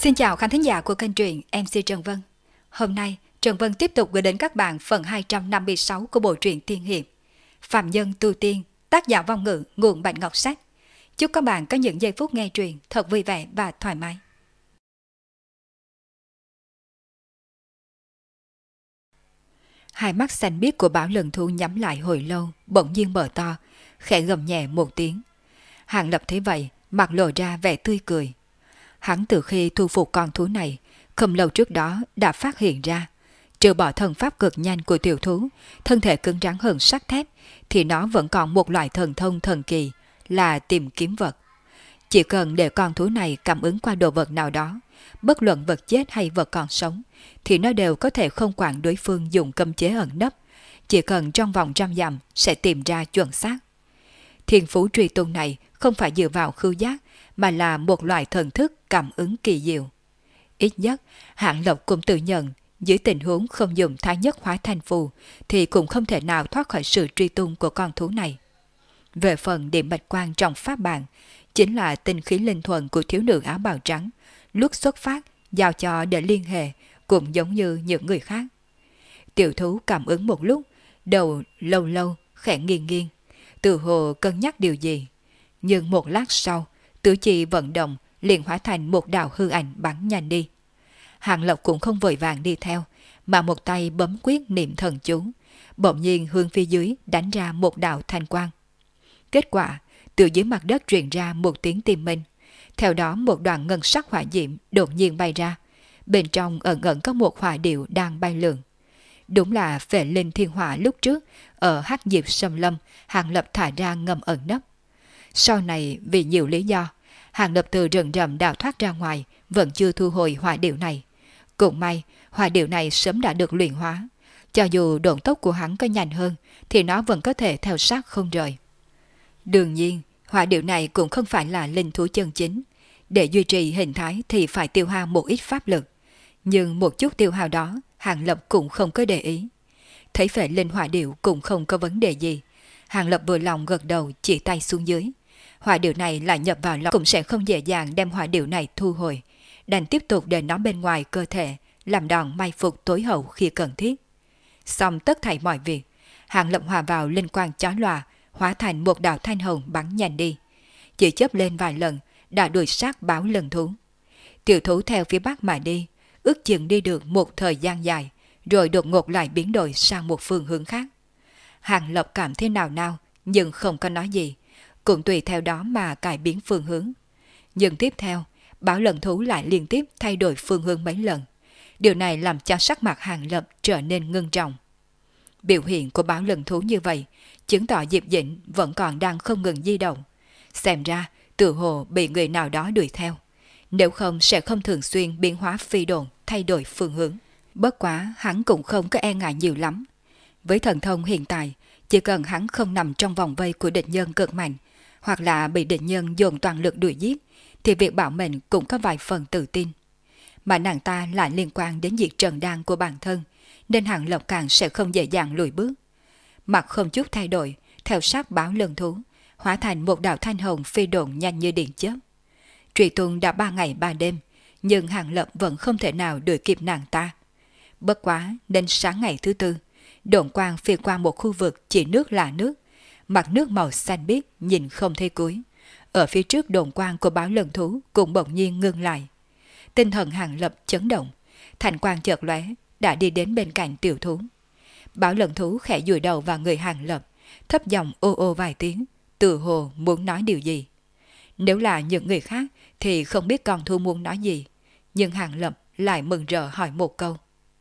Xin chào khán thính giả của kênh truyện MC Trần Vân. Hôm nay, Trần Vân tiếp tục gửi đến các bạn phần 256 của bộ truyện tiên hiệp Phạm Nhân Tu Tiên, tác giả Vong Ngữ, nguồn Bạch Ngọc Sách. Chúc các bạn có những giây phút nghe truyện thật vui vẻ và thoải mái. Hai mắt xanh biếc của Bảo Lần Thú nhắm lại hồi lâu, bỗng nhiên mở to, khẽ gầm nhẹ một tiếng. Hàng Lập thấy vậy, mặt lộ ra vẻ tươi cười. Hắn từ khi thu phục con thú này, không lâu trước đó đã phát hiện ra, trừ bỏ thần pháp cực nhanh của tiểu thú, thân thể cứng rắn hơn sắt thép, thì nó vẫn còn một loại thần thông thần kỳ là tìm kiếm vật. Chỉ cần để con thú này cảm ứng qua đồ vật nào đó, bất luận vật chết hay vật còn sống, thì nó đều có thể không quản đối phương dùng cấm chế ẩn nấp, chỉ cần trong vòng 100 dặm sẽ tìm ra chuẩn xác. Thiên phú truy tung này không phải dựa vào khứu giác, mà là một loại thần thức cảm ứng kỳ diệu. Ít nhất, Hạng Lộc cũng tự nhận, dưới tình huống không dùng thái nhất hóa thành phù, thì cũng không thể nào thoát khỏi sự truy tung của con thú này. Về phần điểm bạch quan trong pháp bàn, chính là tinh khí linh thuần của thiếu nữ áo bào trắng, lúc xuất phát, giao cho để liên hệ, cũng giống như những người khác. Tiểu thú cảm ứng một lúc, đầu lâu lâu, khẽ nghiêng nghiêng, tự hồ cân nhắc điều gì. Nhưng một lát sau, tứ chi vận động liền hóa thành một đạo hư ảnh bắn nhanh đi. Hàng Lộc cũng không vội vàng đi theo, mà một tay bấm quyết niệm thần chú, bỗng nhiên hướng phía dưới đánh ra một đạo thanh quang. Kết quả, từ dưới mặt đất truyền ra một tiếng tim minh, theo đó một đoàn ngân sắc hỏa diệm đột nhiên bay ra, bên trong ẩn ẩn có một hỏa điệu đang bay lượn. Đúng là Phệ Linh Thiên Hỏa lúc trước ở Hắc Diệp Sâm Lâm, Hàng Lập thả ra ngầm ẩn nấp. Sau này vì nhiều lý do, Hàng Lập từ rừng rậm đào thoát ra ngoài, vẫn chưa thu hồi hỏa điệu này. Cũng may, hỏa điệu này sớm đã được luyện hóa. Cho dù độn tốc của hắn có nhanh hơn, thì nó vẫn có thể theo sát không rời. Đương nhiên, hỏa điệu này cũng không phải là linh thú chân chính. Để duy trì hình thái thì phải tiêu hao một ít pháp lực. Nhưng một chút tiêu hao đó, Hàng Lập cũng không có để ý. Thấy Phệ Linh hỏa điệu cũng không có vấn đề gì. Hàng Lập vừa lòng gật đầu chỉ tay xuống dưới. Hỏa điệu này lại nhập vào lòng, cũng sẽ không dễ dàng đem hỏa điệu này thu hồi, đành tiếp tục để nó bên ngoài cơ thể, làm đòn mai phục tối hậu khi cần thiết. Xong tất thảy mọi việc, Hàng Lập hòa vào linh quang chói lòa, hóa thành một đạo thanh hồng bắn nhanh đi. Chỉ chớp lên vài lần, đã đuổi sát Báo Lần Thú. Tiểu thú theo phía bắc mà đi, ước chừng đi được một thời gian dài, rồi đột ngột lại biến đổi sang một phương hướng khác. Hàng Lập cảm thấy nào nào, nhưng không có nói gì, cũng tùy theo đó mà cải biến phương hướng. Nhưng tiếp theo, Báo Lần Thú lại liên tiếp thay đổi phương hướng mấy lần. Điều này làm cho sắc mặt Hàng Lập trở nên ngưng trọng. Biểu hiện của Báo Lần Thú như vậy, chứng tỏ Diệp Dĩnh vẫn còn đang không ngừng di động. Xem ra, tự hồ bị người nào đó đuổi theo. Nếu không sẽ không thường xuyên biến hóa phi độn, thay đổi phương hướng. Bất quá, hắn cũng không có e ngại nhiều lắm. Với thần thông hiện tại, chỉ cần hắn không nằm trong vòng vây của địch nhân cực mạnh, hoặc là bị địch nhân dồn toàn lực đuổi giết, thì việc bảo mệnh cũng có vài phần tự tin. Mà nàng ta lại liên quan đến diệt trần đan của bản thân, nên Hàng Lập càng sẽ không dễ dàng lùi bước. Mặt không chút thay đổi, theo sát Báo Lần Thú, hóa thành một đạo thanh hồng phi độn nhanh như điện chớp. Truy tung đã 3 ngày 3 đêm, nhưng Hàng Lập vẫn không thể nào đuổi kịp nàng ta. Bất quá, đến sáng ngày thứ tư, độn quang phi qua một khu vực chỉ nước là nước, mặt nước màu xanh biếc nhìn không thấy cuối. Ở phía trước độn quang của Báo Lần Thú cũng bỗng nhiên ngưng lại. Tinh thần Hàng Lập chấn động, thành quang chợt lóe, đã đi đến bên cạnh tiểu thú. Báo Lần Thú khẽ dụi đầu vào người Hàng Lập, thấp giọng ô ô vài tiếng, tự hồ muốn nói điều gì. Nếu là những người khác thì không biết con thú muốn nói gì, nhưng Hàng Lập lại mừng rỡ hỏi một câu.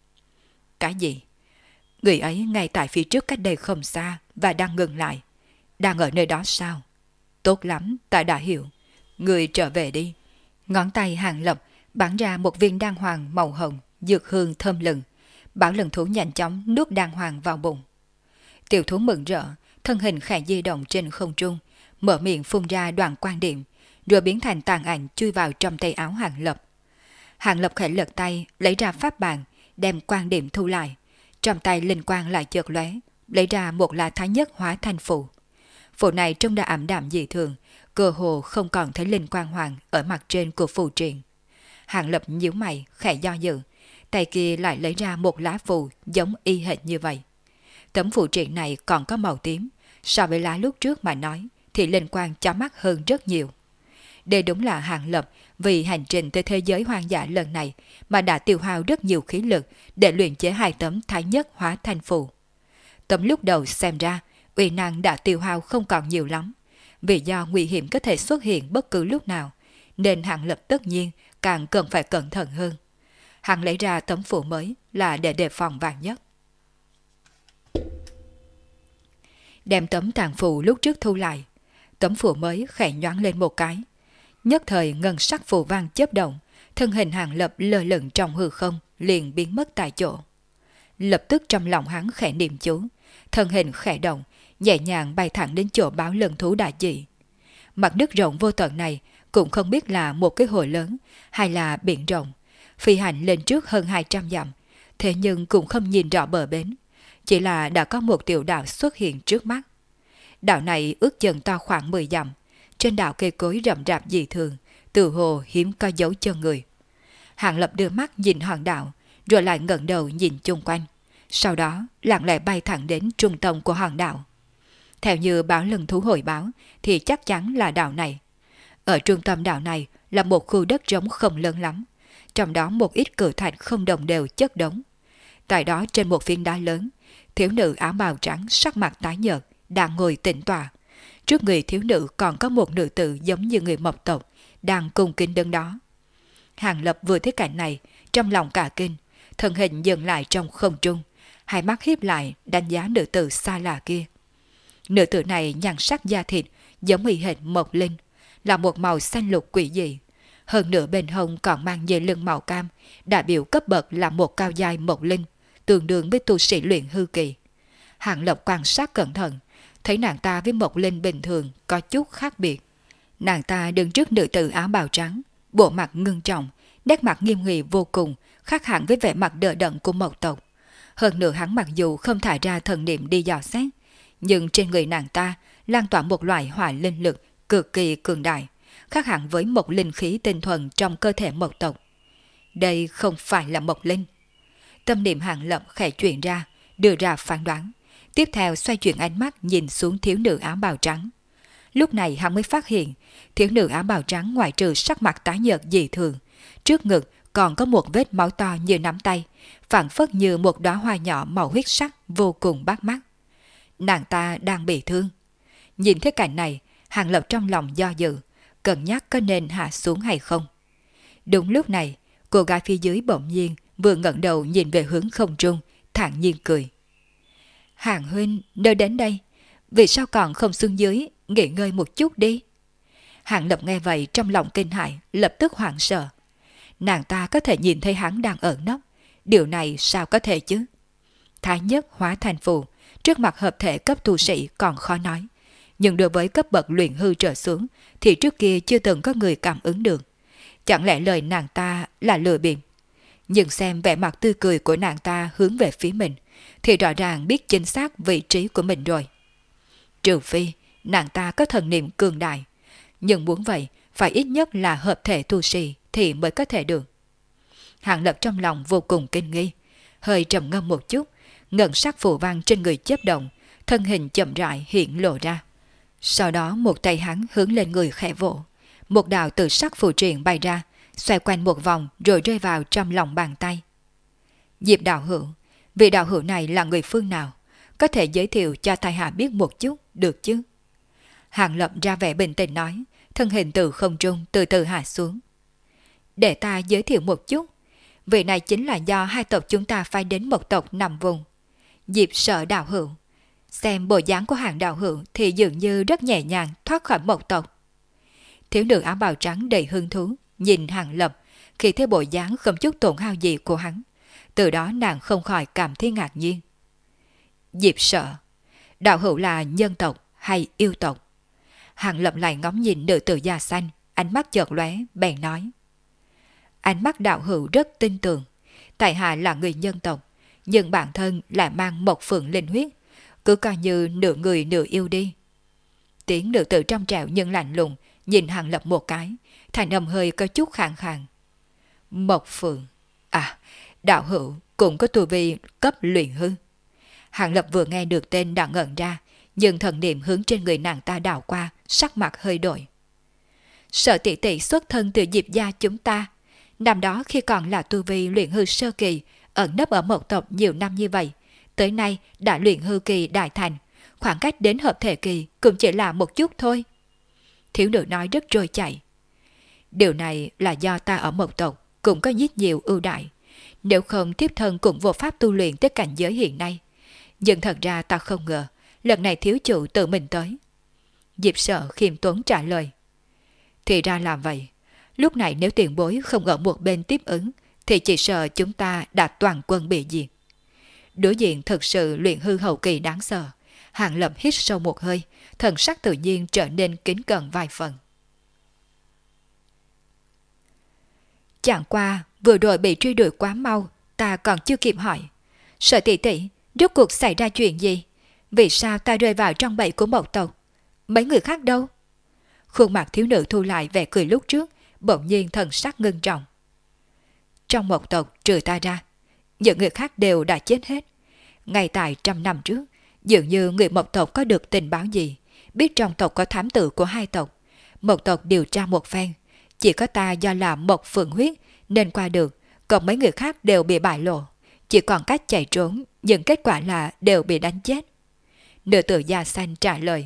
Cái gì? Người ấy ngay tại phía trước cách đây không xa và đang ngừng lại. Đang ở nơi đó sao? Tốt lắm, ta đã hiểu. Người trở về đi. Ngón tay Hàng Lập bắn ra một viên đan hoàng màu hồng, dược hương thơm lừng. Bảo Lần Thú nhanh chóng nuốt đan hoàng vào bụng. Tiểu thú mừng rỡ, thân hình khẽ di động trên không trung, mở miệng phun ra đoàn quang điểm, rồi biến thành tàn ảnh chui vào trong tay áo Hàng Lập. Hàng Lập khẽ lật tay, lấy ra pháp bàn, đem quang điểm thu lại. Trong tay linh quang lại chợt lóe, lấy ra một lá thái nhất hóa thành phù. Phù này trông đã ảm đạm dị thường, cơ hồ không còn thấy linh quang hoàng ở mặt trên của phù triện. Hàng Lập nhíu mày, khẽ do dự, tay kia lại lấy ra một lá phù giống y hệt như vậy. Tấm phù triện này còn có màu tím, so với lá lúc trước mà nói thì linh quang chói mắt hơn rất nhiều. Đây đúng là Hàng Lập vì hành trình tới thế giới hoang dã lần này mà đã tiêu hao rất nhiều khí lực để luyện chế 2 tấm thái nhất hóa thanh phù. Tấm lúc đầu xem ra, uy năng đã tiêu hao không còn nhiều lắm. Vì do nguy hiểm có thể xuất hiện bất cứ lúc nào, nên Hàng Lập tất nhiên càng cần phải cẩn thận hơn. Hắn lấy ra tấm phù mới là để đề phòng vạn nhất. Đem tấm tàn phù lúc trước thu lại, tấm phù mới khẽ nhoáng lên một cái. Nhất thời ngân sắc phù văn chớp động, thân hình Hàng Lập lơ lửng trong hư không, liền biến mất tại chỗ. Lập tức trong lòng hắn khẽ niệm chú, thân hình khẽ động, nhẹ nhàng bay thẳng đến chỗ báo lần thú đại dị. Mặt nước rộng vô tận này cũng không biết là một cái hồ lớn hay là biển rộng, phi hành lên trước hơn 200 dặm, thế nhưng cũng không nhìn rõ bờ bến, chỉ là đã có một tiểu đảo xuất hiện trước mắt. Đảo này ước chừng to khoảng 10 dặm, trên đảo cây cối rậm rạp dị thường, từ hồ hiếm có dấu chân người. Hàng Lập đưa mắt nhìn hòn đảo, rồi lại ngẩng đầu nhìn chung quanh, sau đó lặng lẽ bay thẳng đến trung tâm của hòn đảo. Theo như báo lần thú hồi báo thì chắc chắn là đảo này. Ở trung tâm đảo này là một khu đất trống không lớn lắm, trong đó một ít cự thạch không đồng đều chất đống. Tại đó trên một phiến đá lớn, thiếu nữ áo bào trắng sắc mặt tái nhợt đang ngồi tĩnh tọa. Trước người thiếu nữ còn có một nữ tử giống như người Mộc tộc đang cung kính đứng đó. Hàng Lập vừa thấy cảnh này, trong lòng cả kinh, thân hình dừng lại trong không trung, hai mắt híp lại đánh giá nữ tử xa lạ kia. Nữ tử này nhan sắc da thịt giống y hệt Mộc Linh, là một màu xanh lục quỷ dị. Hơn nữa bên hông còn mang dây lưng màu cam, đại biểu cấp bậc là một cao giai Mộc Linh, tương đương với tu sĩ luyện hư kỳ. Hàng Lập quan sát cẩn thận, thấy nàng ta với Mộc Linh bình thường có chút khác biệt. Nàng ta đứng trước nữ tử áo bào trắng, bộ mặt ngưng trọng, nét mặt nghiêm nghị vô cùng, khác hẳn với vẻ mặt đờ đẫn của Mộc tộc. Hơn nữa hắn mặc dù không thả ra thần niệm đi dò xét, nhưng trên người nàng ta lan tỏa một loại hỏa linh lực cực kỳ cường đại, khác hẳn với một linh khí tinh thuần trong cơ thể Mộc tộc. Đây không phải là Mộc Linh. Tâm niệm Hàng Lập khẽ chuyển ra, đưa ra phán đoán. Tiếp theo xoay chuyển ánh mắt nhìn xuống thiếu nữ áo bào trắng. Lúc này hắn mới phát hiện, thiếu nữ áo bào trắng ngoại trừ sắc mặt tái nhợt dị thường, trước ngực còn có một vết máu to như nắm tay, phảng phất như một đóa hoa nhỏ màu huyết sắc vô cùng bắt mắt. Nàng ta đang bị thương. Nhìn thấy cảnh này, Hàng Lập trong lòng do dự, cân nhắc có nên hạ xuống hay không. Đúng lúc này, cô gái phía dưới bỗng nhiên vừa ngẩng đầu nhìn về hướng không trung, thản nhiên cười. Hàng huynh nơi đến đây, vì sao còn không xuống dưới nghỉ ngơi một chút đi? Hàng Lập nghe vậy trong lòng kinh hãi, lập tức hoảng sợ. Nàng ta có thể nhìn thấy hắn đang ở nấp, điều này sao có thể chứ? Thái nhất hóa thành phù, trước mặt hợp thể cấp tu sĩ còn khó nói, nhưng đối với cấp bậc luyện hư trở xuống thì trước kia chưa từng có người cảm ứng được. Chẳng lẽ lời nàng ta là lừa bịp? Nhưng xem vẻ mặt tươi cười của nàng ta hướng về phía mình thì rõ ràng biết chính xác vị trí của mình rồi. Trừ phi nàng ta có thần niệm cường đại, nhưng muốn vậy phải ít nhất là hợp thể tu sĩ thì mới có thể được. Hàng Lập trong lòng vô cùng kinh nghi, hơi trầm ngâm một chút, ngân sắc phù văn trên người chớp động, thân hình chậm rãi hiện lộ ra. Sau đó một tay hắn hướng lên người khẽ vỗ, một đạo tự sắc phù triện bay ra, xoay quanh một vòng rồi rơi vào trong lòng bàn tay. Diệp đạo hữu, vị đạo hữu này là người phương nào? Có thể giới thiệu cho tài hạ biết một chút, được chứ? Hàng Lập ra vẻ bình tĩnh nói, thân hình từ không trung từ từ hạ xuống. Để ta giới thiệu một chút, vị này chính là do hai tộc chúng ta phái đến một tộc nằm vùng. Diệp Sở đạo hữu. Xem bộ dáng của Hàng đạo hữu thì dường như rất nhẹ nhàng thoát khỏi một tộc. Thiếu nữ áo bào trắng đầy hứng thú nhìn Hàng Lập, khi thấy bộ dáng không chút tổn hao gì của hắn, từ đó nàng không khỏi cảm thấy ngạc nhiên. Diệp Sở, đạo hữu là nhân tộc hay yêu tộc? Hàng Lập lại ngóng nhìn nữ tử da xanh, ánh mắt chợt lóe, bèn nói. Ánh mắt đạo hữu rất tin tưởng, tại hạ là người nhân tộc, nhưng bản thân lại mang một phượng linh huyết, cứ coi như nửa người nửa yêu đi. Tiếng nữ tử trong trẻo nhưng lạnh lùng nhìn Hàng Lập một cái, thành âm hơi có chút khàn khàn. Mộc Phượng. À, đạo hữu cũng có tu vi cấp luyện hư. Hàng Lập vừa nghe được tên đã ngẩn ra, nhưng thần niệm hướng trên người nàng ta đảo qua, sắc mặt hơi đổi. Sở tỷ tỷ xuất thân từ Diệp gia chúng ta. Năm đó khi còn là tu vi luyện hư sơ kỳ, ẩn nấp ở một tộc nhiều năm như vậy, tới nay đã luyện hư kỳ đại thành, khoảng cách đến hợp thể kỳ cũng chỉ là một chút thôi. Thiếu nữ nói rất trôi chảy. Điều này là do ta ở một tộc cũng có rất nhiều ưu đại, nếu không tiếp thân cũng vô pháp tu luyện tới cảnh giới hiện nay. Nhưng thật ra ta không ngờ, lần này thiếu chủ tự mình tới. Diệp Sở khiêm tốn trả lời. Thì ra là vậy, lúc này nếu tiền bối không ở một bên tiếp ứng, thì chỉ sợ chúng ta đã toàn quân bị diệt. Đối diện thực sự luyện hư hậu kỳ đáng sợ. Hàng Lập hít sâu một hơi, thần sắc tự nhiên trở nên kính cẩn vài phần. Chẳng qua, vừa rồi bị truy đuổi quá mau, ta còn chưa kịp hỏi. Sở tỷ tỷ, rốt cuộc xảy ra chuyện gì? Vì sao ta rơi vào trong bẫy của Mộc tộc? Mấy người khác đâu? Khuôn mặt thiếu nữ thu lại vẻ cười lúc trước, bỗng nhiên thần sắc ngưng trọng. Trong Mộc tộc trừ ta ra, những người khác đều đã chết hết. Ngay tại 100 năm trước, dường như người Mộc tộc có được tình báo gì, biết trong tộc có thám tử của hai tộc. Mộc tộc điều tra một phen, chỉ có ta do là Mộc Phượng huyết nên qua được, còn mấy người khác đều bị bại lộ, chỉ còn cách chạy trốn, nhưng kết quả là đều bị đánh chết. Nữ tử da xanh trả lời.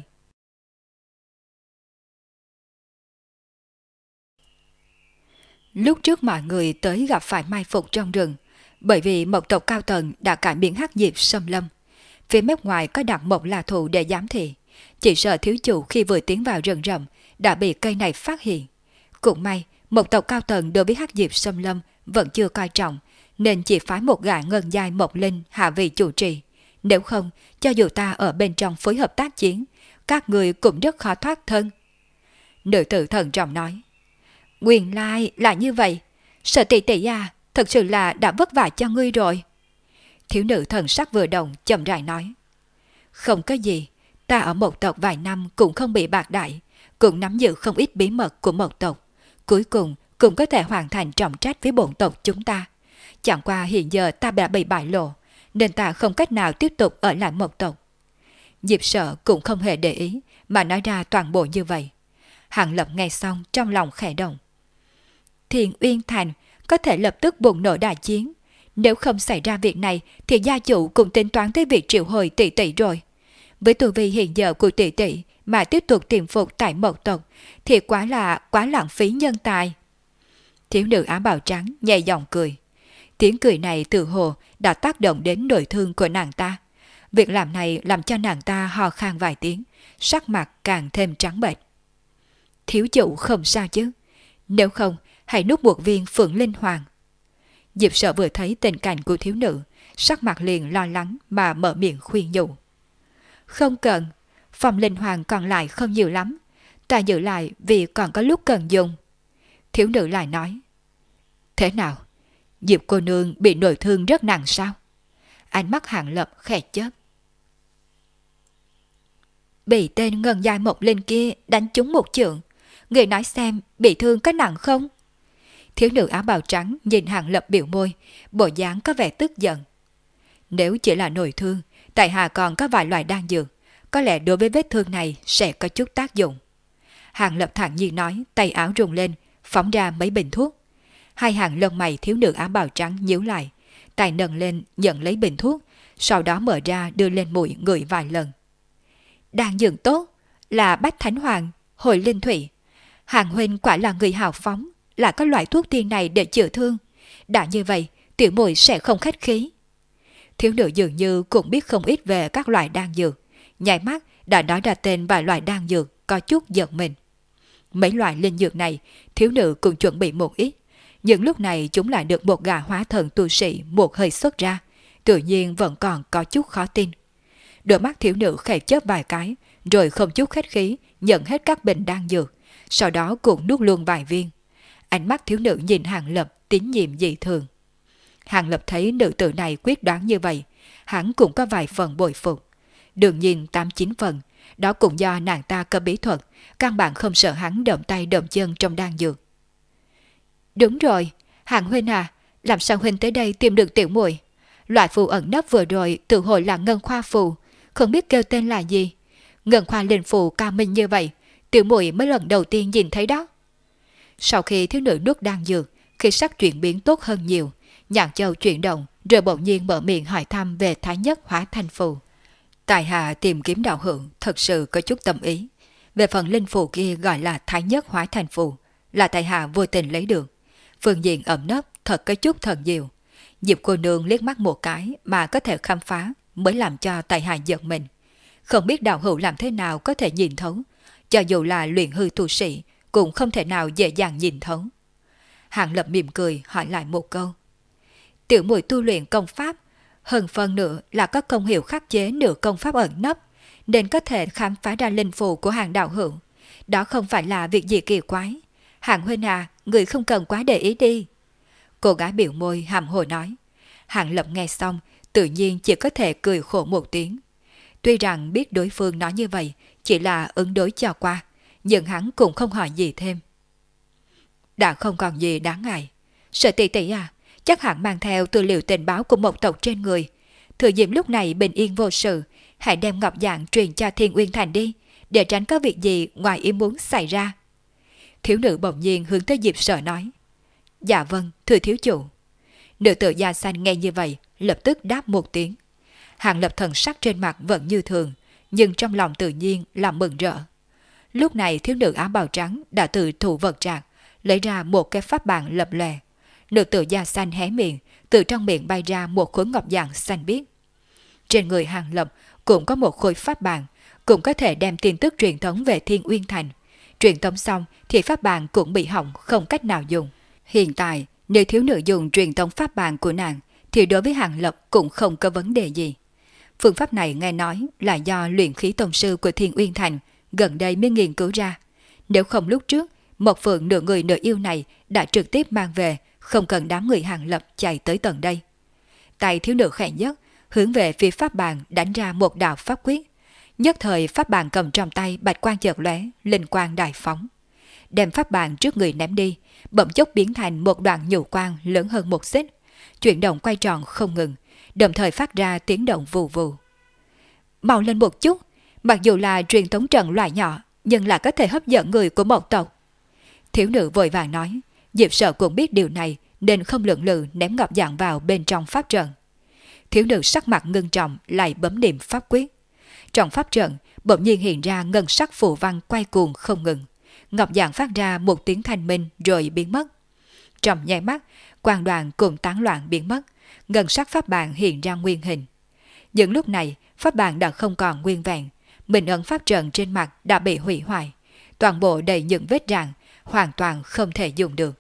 Lúc trước mọi người tới gặp phải mai phục trong rừng, bởi vì Mộc tộc cao tầng đã cải biến hắc diệp xâm lâm. Phía mép ngoài có đặt một là thù để giám thị, chỉ sợ thiếu chủ khi vừa tiến vào rừng rậm đã bị cây này phát hiện. Cũng may, Mộc tộc cao tầng đối với hắc diệp xâm lâm vẫn chưa coi trọng, nên chỉ phái một gã ngân giai Mộc Linh hạ vị chủ trì. Nếu không, cho dù ta ở bên trong phối hợp tác chiến, các người cũng rất khó thoát thân. Nữ tử thần trọng nói. Nguyên lai là như vậy. Sở tỷ tỷ à, thật sự là đã vất vả cho ngươi rồi. Thiếu nữ thần sắc vừa động chậm rãi nói. Không có gì, ta ở Mộc tộc vài năm cũng không bị bạc đại, cũng nắm giữ không ít bí mật của Mộc tộc. Cuối cùng cũng có thể hoàn thành trọng trách với bổn tộc chúng ta. Chẳng qua hiện giờ ta đã bị bại lộ, nên ta không cách nào tiếp tục ở lại Mộc tộc. Diệp Sở cũng không hề để ý mà nói ra toàn bộ như vậy. Hàng Lập nghe xong trong lòng khẽ động. Thiền Uyên Thành có thể lập tức bùng nổ đại chiến. Nếu không xảy ra việc này thì gia chủ cũng tính toán tới việc triệu hồi tỷ tỷ rồi. Với tu vi hiện giờ của tỷ tỷ mà tiếp tục tiềm phục tại Mộc tộc thì quá lãng phí nhân tài. Thiếu nữ áo bào trắng nhẹ giọng cười. Tiếng cười này tự hồ đã tác động đến nội thương của nàng ta. Việc làm này làm cho nàng ta ho khan vài tiếng, sắc mặt càng thêm trắng bệch. Thiếu chủ không sao chứ? Nếu không, hãy nuốt một viên Phượng Linh Hoàng. Diệp Sở vừa thấy tình cảnh của thiếu nữ, sắc mặt liền lo lắng mà mở miệng khuyên nhủ. Không cần, Phượng Linh Hoàng còn lại không nhiều lắm, ta giữ lại vì còn có lúc cần dùng. Thiếu nữ lại nói. Thế nào? Diệp cô nương bị nội thương rất nặng sao? Ánh mắt Hàng Lập khẽ chớp. Bị tên ngân giai Mộc Linh kia đánh trúng một chưởng. Người nói xem bị thương có nặng không? Thiếu nữ áo bào trắng nhìn Hàng Lập biểu môi, bộ dáng có vẻ tức giận. Nếu chỉ là nội thương, tại hạ còn có vài loại đan dược, có lẽ đối với vết thương này sẽ có chút tác dụng. Hàng Lập thản nhiên nói, tay áo rung lên, phóng ra mấy bình thuốc. Hai hàng lông mày thiếu nữ áo bào trắng nhíu lại, tay nâng lên nhận lấy bình thuốc, sau đó mở ra đưa lên mũi ngửi vài lần. Đan dược tốt, là Bách Thánh Hoàng, Hồi Linh Thủy. Hàng huynh quả là người hào phóng, là có loại thuốc tiên này để chữa thương. Đã như vậy, tiểu muội sẽ không khách khí. Thiếu nữ dường như cũng biết không ít về các loại đan dược, nháy mắt đã nói ra tên vài loại đan dược có chút giật mình. Mấy loại linh dược này, thiếu nữ cũng chuẩn bị một ít, nhưng lúc này chúng lại được một gã hóa thần tu sĩ một hơi xuất ra, tự nhiên vẫn còn có chút khó tin. Đôi mắt thiếu nữ khẽ chớp vài cái, rồi không chút khách khí nhận hết các bình đan dược, sau đó cũng nuốt luôn vài viên. Ánh mắt thiếu nữ nhìn Hàng Lập tín nhiệm dị thường. Hàng Lập thấy nữ tử này quyết đoán như vậy, hắn cũng có vài phần bội phục. Đương nhiên 8-9 phần, đó cũng do nàng ta có bí thuật, căn bản không sợ hắn động tay động chân trong đan dược. Đúng rồi, Hạng huynh à, làm sao huynh tới đây tìm được tiểu muội? Loại phù ẩn nấp vừa rồi tự hồi là ngân khoa phù, không biết kêu tên là gì. Ngân khoa linh phù cao minh như vậy, tiểu muội mới lần đầu tiên nhìn thấy đó. Sau khi thiếu nữ nuốt đan dược, khi sắc chuyển biến tốt hơn nhiều, Nhạn Châu chuyển động rồi bỗng nhiên mở miệng hỏi thăm về Thái Nhất hóa thành phù. Tài hạ tìm kiếm đạo hữu thật sự có chút tâm ý. Về phần linh phù kia gọi là Thái Nhất hóa thành phù, là tài hạ vô tình lấy được. Phương diện ẩm nấp thật có chút thần diệu. Diệp cô nương liếc mắt một cái mà có thể khám phá mới làm cho tài hạ giật mình. Không biết đạo hữu làm thế nào có thể nhìn thấu, cho dù là luyện hư tu sĩ cũng không thể nào dễ dàng nhìn thấu. Hạng Lập mỉm cười hỏi lại một câu. Tiểu muội tu luyện công pháp, hơn phần nữa là có công hiệu khắc chế nửa công pháp ẩn nấp, nên có thể khám phá ra linh phù của Hạng đạo hữu. Đó không phải là việc gì kỳ quái. Hạng huynh à, người không cần quá để ý đi. Cô gái biểu môi hàm hồ nói. Hạng Lập nghe xong, tự nhiên chỉ có thể cười khổ một tiếng. Tuy rằng biết đối phương nói như vậy chỉ là ứng đối cho qua, nhưng hắn cũng không hỏi gì thêm. Đã không còn gì đáng ngại. Sở tỷ tỷ à, chắc hẳn mang theo tư liệu tình báo của một tộc trên người. Thừa dịp lúc này bình yên vô sự, hãy đem ngọc dạng truyền cho Thiên Uyên Thành đi, để tránh có việc gì ngoài ý muốn xảy ra. Thiếu nữ bỗng nhiên hướng tới Diệp Sở nói. Dạ vâng, thưa thiếu chủ. Nữ tử da xanh nghe như vậy, lập tức đáp một tiếng. Hạng Lập thần sắc trên mặt vẫn như thường, nhưng trong lòng tự nhiên là mừng rỡ. Lúc này thiếu nữ áo bào trắng đã từ thủ vật trạc, lấy ra một cái pháp bàn lập lòe. Nữ tử da xanh hé miệng, từ trong miệng bay ra một khối ngọc dạng xanh biếc. Trên người Hạng Lập cũng có một khối pháp bàn, cũng có thể đem tin tức truyền thống về Thiên Uyên Thành. Truyền thống xong thì pháp bàn cũng bị hỏng, không cách nào dùng. Hiện tại, nếu thiếu nữ dùng truyền thống pháp bàn của nàng, thì đối với Hạng Lập cũng không có vấn đề gì. Phương pháp này nghe nói là do luyện khí tông sư của Thiên Uyên Thành gần đây mới nghiên cứu ra. Nếu không lúc trước, một phượng nửa người nửa yêu này đã trực tiếp mang về, không cần đám người Hạng Lập chạy tới tận đây. Tay thiếu nữ khẽ nhất, hướng về phía pháp bàn đánh ra một đạo pháp quyết. Nhất thời pháp bàn cầm trong tay bạch quang chợt lóe, linh quang đại phóng. Đem pháp bàn trước người ném đi, bỗng chốc biến thành một đoạn nhũ quang lớn hơn một xích, chuyển động quay tròn không ngừng, đồng thời phát ra tiếng động vù vù. Mau lên một chút, mặc dù là truyền thống trận loại nhỏ, nhưng là có thể hấp dẫn người của một tộc. Thiếu nữ vội vàng nói. Diệp Sở cũng biết điều này nên không lưỡng lự ném ngọc dạng vào bên trong pháp trận. Thiếu nữ sắc mặt ngưng trọng lại bấm niệm pháp quyết. Trong pháp trận bỗng nhiên hiện ra ngân sắc phù văn quay cuồng không ngừng. Ngọc dạng phát ra một tiếng thanh minh rồi biến mất. Trong nháy mắt, quang đoàn cùng tán loạn biến mất, ngân sắc pháp bàn hiện ra nguyên hình. Nhưng lúc này pháp bàn đã không còn nguyên vẹn, minh ấn pháp trận trên mặt đã bị hủy hoại, toàn bộ đầy những vết rạn, hoàn toàn không thể dùng được.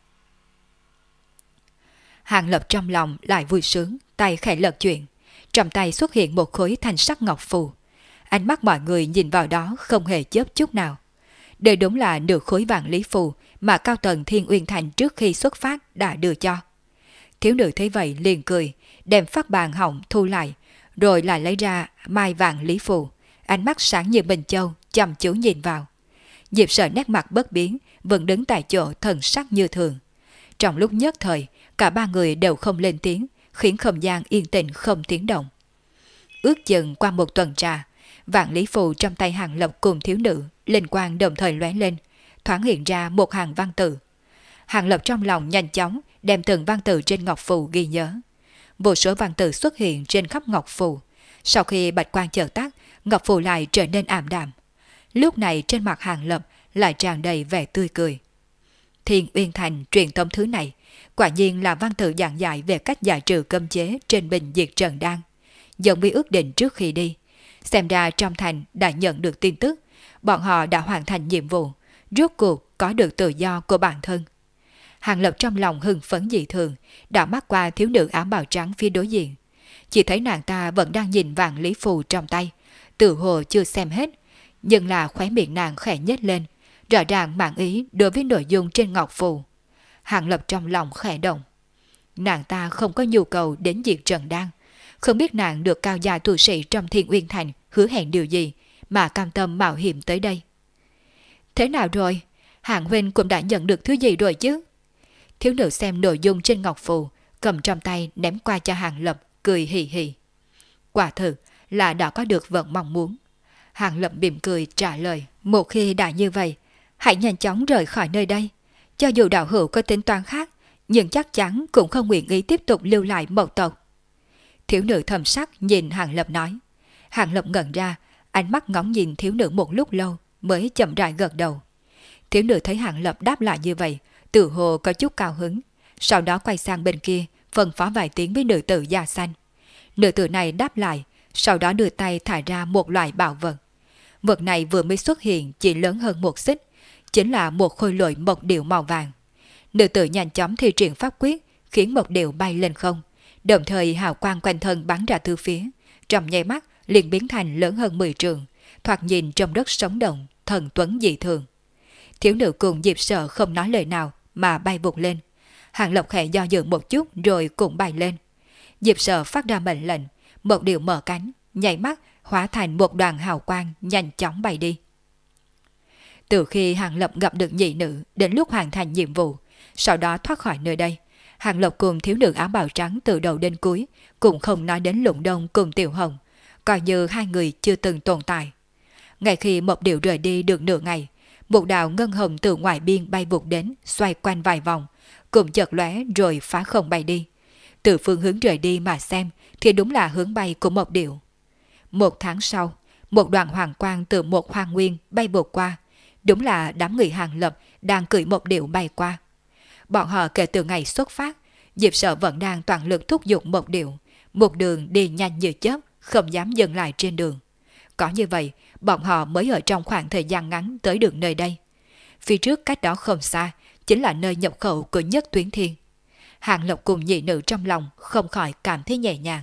Hạng Lập trong lòng lại vui sướng, tay khẽ lật chuyển, trong tay xuất hiện một khối thanh sắc ngọc phù. Ánh mắt mọi người nhìn vào đó không hề chớp chút nào. Đây đúng là nửa khối vàng lý phù mà cao tầng Thiên Uyên Thành trước khi xuất phát đã đưa cho. Thiếu nữ thấy vậy liền cười, đem phát bàn hỏng thu lại, rồi lại lấy ra mai vàng lý phù, ánh mắt sáng như bình châu, chăm chú nhìn vào. Diệp Sở nét mặt bất biến, vẫn đứng tại chỗ thần sắc như thường. Trong lúc nhất thời, cả ba người đều không lên tiếng, khiến không gian yên tĩnh không tiếng động. Ước chừng qua một tuần trà, vạn lý phù trong tay Hạng Lập cùng thiếu nữ, linh quang đồng thời lóe lên, thoáng hiện ra một hàng văn tự. Hạng Lập trong lòng nhanh chóng đem từng văn tự trên ngọc phù ghi nhớ. Vô số văn tự xuất hiện trên khắp ngọc phù. Sau khi bạch quang chợt tắt, ngọc phù lại trở nên ảm đạm. Lúc này trên mặt Hạng Lập lại tràn đầy vẻ tươi cười. Thiên Uyên Thành truyền thống thứ này quả nhiên là văn tự giảng giải về cách giải trừ cấm chế trên bình diệt trần đan, giống như ước định trước khi đi. Xem ra trong thành đã nhận được tin tức, bọn họ đã hoàn thành nhiệm vụ, rốt cuộc có được tự do của bản thân. Hạng Lập trong lòng hưng phấn dị thường, đã mắt qua thiếu nữ áo bào trắng phía đối diện. Chỉ thấy nàng ta vẫn đang nhìn vạn lý phù trong tay, tự hồ chưa xem hết, nhưng là khóe miệng nàng khẽ nhếch lên, rõ ràng mạn ý đối với nội dung trên ngọc phù. Hạng Lập trong lòng khẽ động. Nàng ta không có nhu cầu đến diệt trần đan, không biết nàng được cao gia tu sĩ trong Thiên Uyên Thành hứa hẹn điều gì mà cam tâm mạo hiểm tới đây. Thế nào rồi? Hạng huynh cũng đã nhận được thứ gì rồi chứ? Thiếu nữ xem nội dung trên ngọc phù, cầm trong tay ném qua cho Hàng Lập, cười hì hì. Quả thực là đã có được vận mong muốn. Hàng Lập mỉm cười trả lời, một khi đã như vậy, hãy nhanh chóng rời khỏi nơi đây. Cho dù đạo hữu có tính toán khác, nhưng chắc chắn cũng không nguyện ý tiếp tục lưu lại mộc tộc. Thiếu nữ thầm sắc nhìn Hàng Lập nói. Hàng Lập ngẩn ra, ánh mắt ngóng nhìn thiếu nữ một lúc lâu mới chậm rãi gật đầu. Thiếu nữ thấy Hàng Lập đáp lại như vậy, tự hồ có chút cao hứng, sau đó quay sang bên kia, phân phó vài tiếng với nữ tử da xanh. Nữ tử này đáp lại, sau đó đưa tay thả ra một loại bảo vật. Vật này vừa mới xuất hiện chỉ lớn hơn một xích, chính là một khôi lỗi mộc điệu màu vàng. Nữ tử nhanh chóng thi triển pháp quyết, khiến mộc điệu bay lên không, đồng thời hào quang quanh thân bắn ra từ phía, trong nháy mắt liền biến thành lớn hơn 10 trượng, thoạt nhìn trong đất sống động, thần tuấn dị thường. Thiếu nữ cùng Diệp Sợ không nói lời nào mà bay vụt lên. Hàng Lập khẽ do dự một chút rồi cũng bay lên. Diệp Sợ phát ra mệnh lệnh, mộc điệu mở cánh, nhảy mắt hóa thành một đoàn hào quang nhanh chóng bay đi. Từ khi Hàng Lập gặp được nhị nữ đến lúc hoàn thành nhiệm vụ, sau đó thoát khỏi nơi đây, Hàng Lập cùng thiếu nữ áo bào trắng từ đầu đến cuối cũng không nói đến Lũng Đông cùng Tiểu Hồng, coi như hai người chưa từng tồn tại. Ngay khi mộc điệu rời đi được nửa ngày, một đạo ngân hồng từ ngoài biên bay vụt đến, xoay quanh vài vòng, cùng chợt lóe rồi phá không bay đi. Từ phương hướng rời đi mà xem thì đúng là hướng bay của mộc điệu. Một tháng sau, một đoàn hoàng quang từ một hoang nguyên bay vụt qua, đúng là đám người Hàng Lập đang cưỡi mộc điệu bay qua. Bọn họ kể từ ngày xuất phát, Diệp Sợ vẫn đang toàn lực thúc giục mộc điệu, một đường đi nhanh như chớp, không dám dừng lại trên đường. Có như vậy, bọn họ mới ở trong khoảng thời gian ngắn tới được nơi đây. Phía trước cách đó không xa, chính là nơi nhập khẩu của Nhất Tuyến Thiên. Hàng Lập cùng nhị nữ trong lòng không khỏi cảm thấy nhẹ nhàng.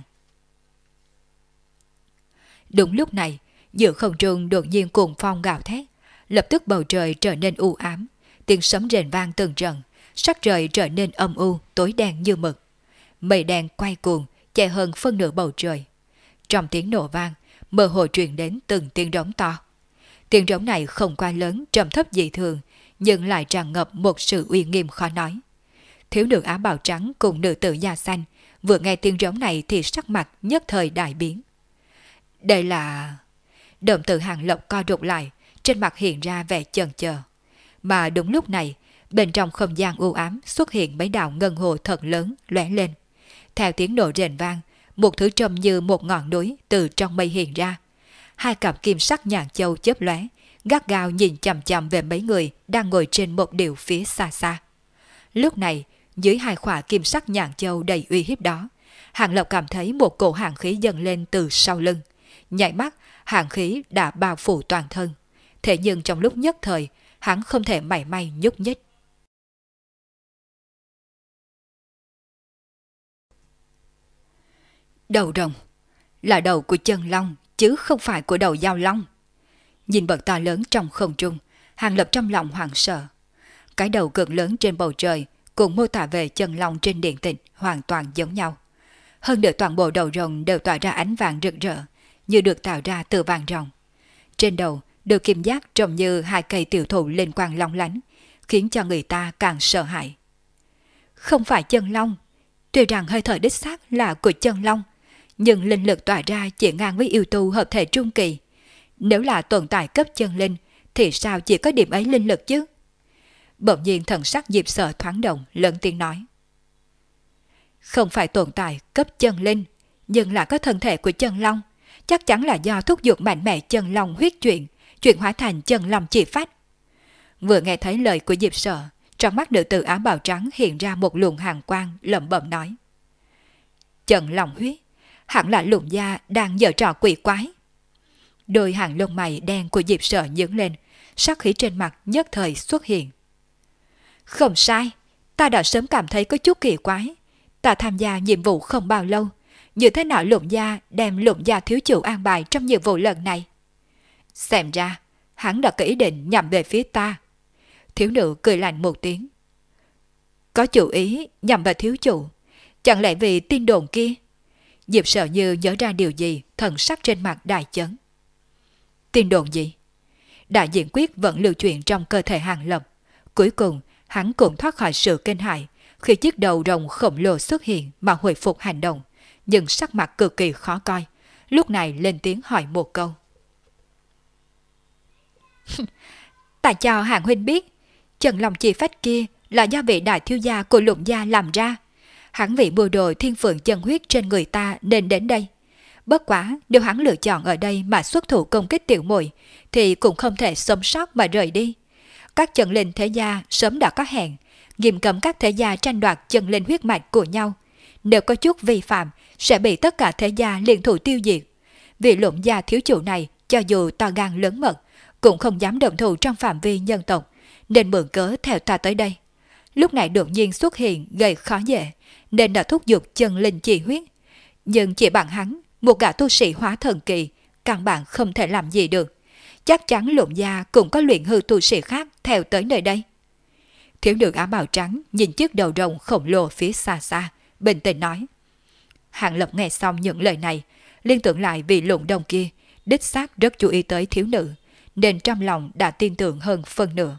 Đúng lúc này, giữa không trung đột nhiên cuồng phong gào thét, lập tức bầu trời trở nên u ám, tiếng sấm rền vang từng trận, sắc trời trở nên âm u, tối đen như mực. Mây đen quay cuồng, che hơn phân nửa bầu trời. Trong tiếng nổ vang, mơ hồ truyền đến từng tiếng rống to. Tiếng rống này không quá lớn, trầm thấp dị thường, nhưng lại tràn ngập một sự uy nghiêm khó nói. Thiếu nữ áo bào trắng cùng nữ tử da xanh vừa nghe tiếng rống này thì sắc mặt nhất thời đại biến. Đây là... Động tử Hàng Lập co rụt lại, trên mặt hiện ra vẻ chần chờ. Mà đúng lúc này, bên trong không gian u ám xuất hiện mấy đạo ngân hồ thật lớn lóe lên. Theo tiếng nổ rền vang, một thứ trông như một ngọn núi từ trong mây hiện ra. Hai cặp kim sắc nhạn châu chớp lóe, gắt gao nhìn chằm chằm về mấy người đang ngồi trên một điệu phía xa xa. Lúc này, dưới hai khỏa kim sắc nhạn châu đầy uy hiếp đó, Hàng Lập cảm thấy một cổ hàn khí dâng lên từ sau lưng. Nhảy mắt, hàn khí đã bao phủ toàn thân. Thế nhưng trong lúc nhất thời, hắn không thể mảy may nhúc nhích. Đầu rồng là đầu của chân long, chứ không phải của đầu dao long. Nhìn vật to lớn trong không trung, Hàng Lập trong lòng hoảng sợ. Cái đầu cực lớn trên bầu trời cùng mô tả về chân long trên điện tịch hoàn toàn giống nhau. Hơn nữa toàn bộ đầu rồng đều tỏa ra ánh vàng rực rỡ, như được tạo ra từ vàng rồng. Trên đầu được kim giác trông như hai cây tiểu thụ lên quang long lánh, khiến cho người ta càng sợ hãi. Không phải chân long, tuy rằng hơi thở đích xác là của chân long, nhưng linh lực tỏa ra chỉ ngang với yêu tu hợp thể trung kỳ. Nếu là tồn tại cấp chân linh, thì sao chỉ có điểm ấy linh lực chứ? Bỗng nhiên thần sắc Diệp Sợ thoáng động, lớn tiếng nói. Không phải tồn tại cấp chân linh, nhưng là có thân thể của chân long, chắc chắn là do thúc giục mạnh mẽ chân long huyết chuyển hóa thành chân long chỉ phách. Vừa nghe thấy lời của Diệp Sợ, trong mắt nữ tử áo bào trắng hiện ra một luồng hàn quang, lẩm bẩm nói. Chân long huyết, hẳn là Lũng gia đang giở trò quỷ quái. Đôi hàng lông mày đen của Diệp Sợ nhướng lên, sắc khí trên mặt nhất thời xuất hiện. Không sai, ta đã sớm cảm thấy có chút kỳ quái. Ta tham gia nhiệm vụ không bao lâu, như thế nào Lũng gia đem Lũng gia thiếu chủ an bài trong nhiệm vụ lần này? Xem ra, hắn đã có ý định nhằm về phía ta. Thiếu nữ cười lạnh một tiếng. Có chủ ý nhằm vào thiếu chủ, chẳng lẽ vì tin đồn kia? Diệp Sợ như nhớ ra điều gì, thần sắc trên mặt đại chấn. Tin đồn gì? Đại diện quyết vẫn lưu chuyển trong cơ thể Hàng Lập. Cuối cùng, hắn cũng thoát khỏi sự kinh hại, Khi chiếc đầu rồng khổng lồ xuất hiện mà hồi phục hành động, nhưng sắc mặt cực kỳ khó coi, lúc này lên tiếng hỏi một câu. Ta cho Hàng huynh biết, Trần Long Chi Phách kia là do vị đại thiếu gia của Lũng gia làm ra. Hắn vì mua đồ thiên phượng chân huyết trên người ta nên đến đây. Bất quá nếu hắn lựa chọn ở đây mà xuất thủ công kích tiểu muội thì cũng không thể sống sót mà rời đi. Các chân linh thế gia sớm đã có hẹn, nghiêm cấm các thế gia tranh đoạt chân linh huyết mạch của nhau. Nếu có chút vi phạm sẽ bị tất cả thế gia liên thủ tiêu diệt. Vì Lũng gia thiếu chủ này cho dù to gan lớn mật cũng không dám động thủ trong phạm vi nhân tộc, nên mượn cớ theo ta tới đây. Lúc này đột nhiên xuất hiện gây khó dễ, nên đã thúc giục chân linh chỉ huyết. Nhưng chỉ bằng hắn, một gã tu sĩ hóa thần kỳ, căn bản không thể làm gì được. Chắc chắn Lũng gia cũng có luyện hư tu sĩ khác theo tới nơi đây. Thiếu nữ áo bào trắng nhìn chiếc đầu rồng khổng lồ phía xa xa, bình tĩnh nói. Hạng Lập nghe xong những lời này, liên tưởng lại vị Lũng Đông kia, đích xác rất chú ý tới thiếu nữ, nên trong lòng đã tin tưởng hơn phân nửa.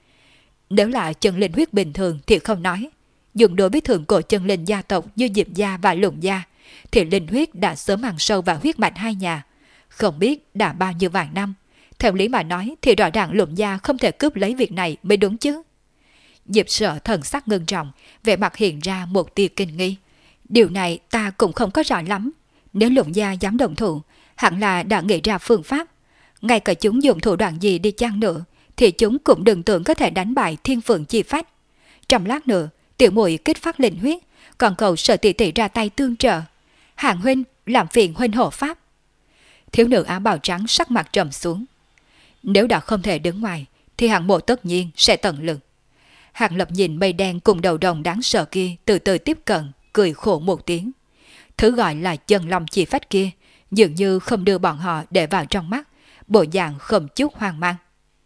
Nếu là chân linh huyết bình thường thì không nói, dùng đối với thượng cổ chân linh gia tộc như Diệp gia và Lũng gia, thì linh huyết đã sớm ăn sâu vào huyết mạch hai nhà, không biết đã bao nhiêu vạn năm. Theo lý mà nói thì rõ ràng Lũng gia không thể cướp lấy việc này mới đúng chứ. Diệp Sở thần sắc ngưng trọng, vẻ mặt hiện ra một tia kinh nghi. Điều này ta cũng không có rõ lắm. Nếu Lũng gia dám động thủ, hẳn là đã nghĩ ra phương pháp. Ngay cả chúng dùng thủ đoạn gì đi chăng nữa, thì chúng cũng đừng tưởng có thể đánh bại Thiên Phượng Chi Phách. Trong lát nữa, tiểu muội kích phát linh huyết, còn cầu Sở tỷ tỷ ra tay tương trợ. Hạng huynh làm phiền huynh hộ pháp. Thiếu nữ áo bào trắng sắc mặt trầm xuống. Nếu đã không thể đứng ngoài, thì Hạng mộ tất nhiên sẽ tận lực. Hạng Lập nhìn mây đen cùng đầu đồng đáng sợ kia từ từ tiếp cận, cười khổ một tiếng. Thứ gọi là chân long chỉ phách kia, dường như không đưa bọn họ để vào trong mắt, bộ dạng không chút hoang mang.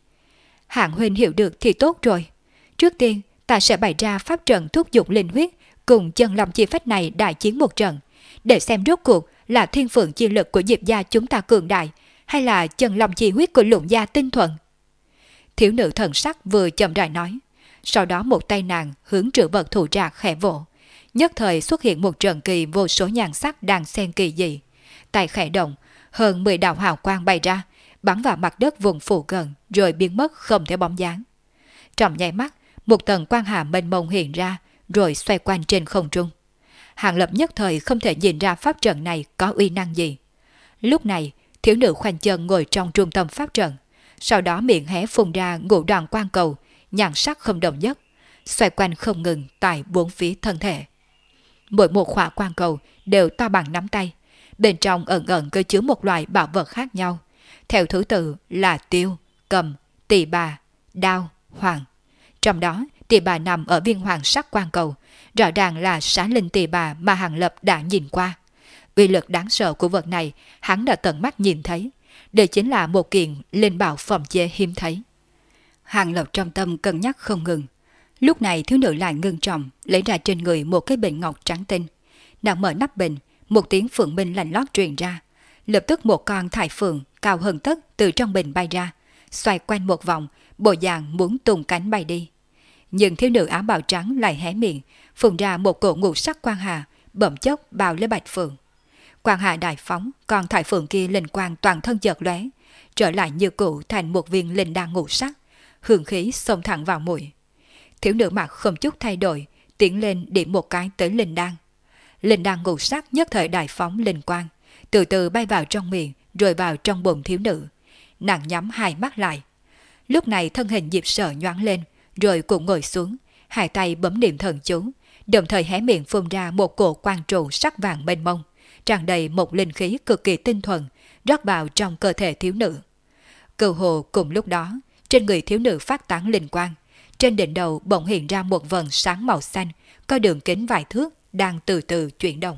Hạng huynh hiểu được thì tốt rồi. Trước tiên, ta sẽ bày ra pháp trận thúc giục linh huyết cùng chân long chi phách này đại chiến một trận, để xem rốt cuộc là thiên phượng chi lực của Diệp gia chúng ta cường đại, hay là chân long chi huyết của Lũng gia tinh thuần. Thiếu nữ thần sắc vừa chậm rãi nói, sau đó một tay nàng hướng trữ vật thủ trạc khẽ vỗ, nhất thời xuất hiện một trận kỳ vô số nhan sắc đang xen kỳ dị. Tay khẽ động, hơn 10 đạo hào quang bay ra, bắn vào mặt đất vùng phụ gần rồi biến mất không thể bóng dáng. Trong nháy mắt, một tầng quang hà mênh mông hiện ra rồi xoay quanh trên không trung. Hạng Lập nhất thời không thể nhìn ra pháp trận này có uy năng gì. Lúc này, thiếu nữ khoanh chân ngồi trong trung tâm pháp trận, sau đó miệng hé phun ra ngũ đoàn quang cầu, nhan sắc không đồng nhất, xoay quanh không ngừng tại bốn phía thân thể. Mỗi một khỏa quang cầu đều to bằng nắm tay, bên trong ẩn ẩn có chứa một loại bảo vật khác nhau, theo thứ tự là tiêu, cầm, tỳ bà, đao, hoàng. Trong đó, tỳ bà nằm ở viên hoàng sắc quang cầu, rõ ràng là xá linh tỳ bà mà Hạng Lập đã nhìn qua. Uy lực đáng sợ của vật này hắn đã tận mắt nhìn thấy, đây chính là một kiện linh bảo phẩm chế hiếm thấy. Hạng Lập trong tâm cân nhắc không ngừng. Lúc này thiếu nữ lại ngưng trọng lấy ra trên người một cái bình ngọc trắng tinh. Nàng mở nắp bình, một tiếng phượng minh lạnh lót truyền ra. Lập tức một con thải phượng cao hơn tấc từ trong bình bay ra, xoay quanh một vòng, bộ dạng muốn tung cánh bay đi. Nhưng thiếu nữ áo bào trắng lại hé miệng, phun ra một cổ ngũ sắc quang hà, bỗng chốc bao lấy bạch phượng. Quang hà đại phóng, con thải phượng kia linh quang toàn thân chợt lóe, trở lại như cũ thành một viên linh đan ngũ sắc, hương khí xông thẳng vào mũi. Thiếu nữ mặt không chút thay đổi, tiến lên điểm một cái tới linh đan. Linh đan ngũ sắc nhất thời đại phóng linh quang, từ từ bay vào trong miệng rồi vào trong bụng thiếu nữ. Nàng nhắm hai mắt lại. Lúc này thân hình Diệp Sở nhoáng lên, rồi cũng ngồi xuống, hai tay bấm niệm thần chú, đồng thời hé miệng phun ra một cổ quang trụ sắc vàng mênh mông, tràn đầy một linh khí cực kỳ tinh thuần, rót vào trong cơ thể thiếu nữ. Cơ hồ cùng lúc đó, trên người thiếu nữ phát tán linh quang, trên đỉnh đầu bỗng hiện ra một vầng sáng màu xanh, có đường kính vài thước, đang từ từ chuyển động.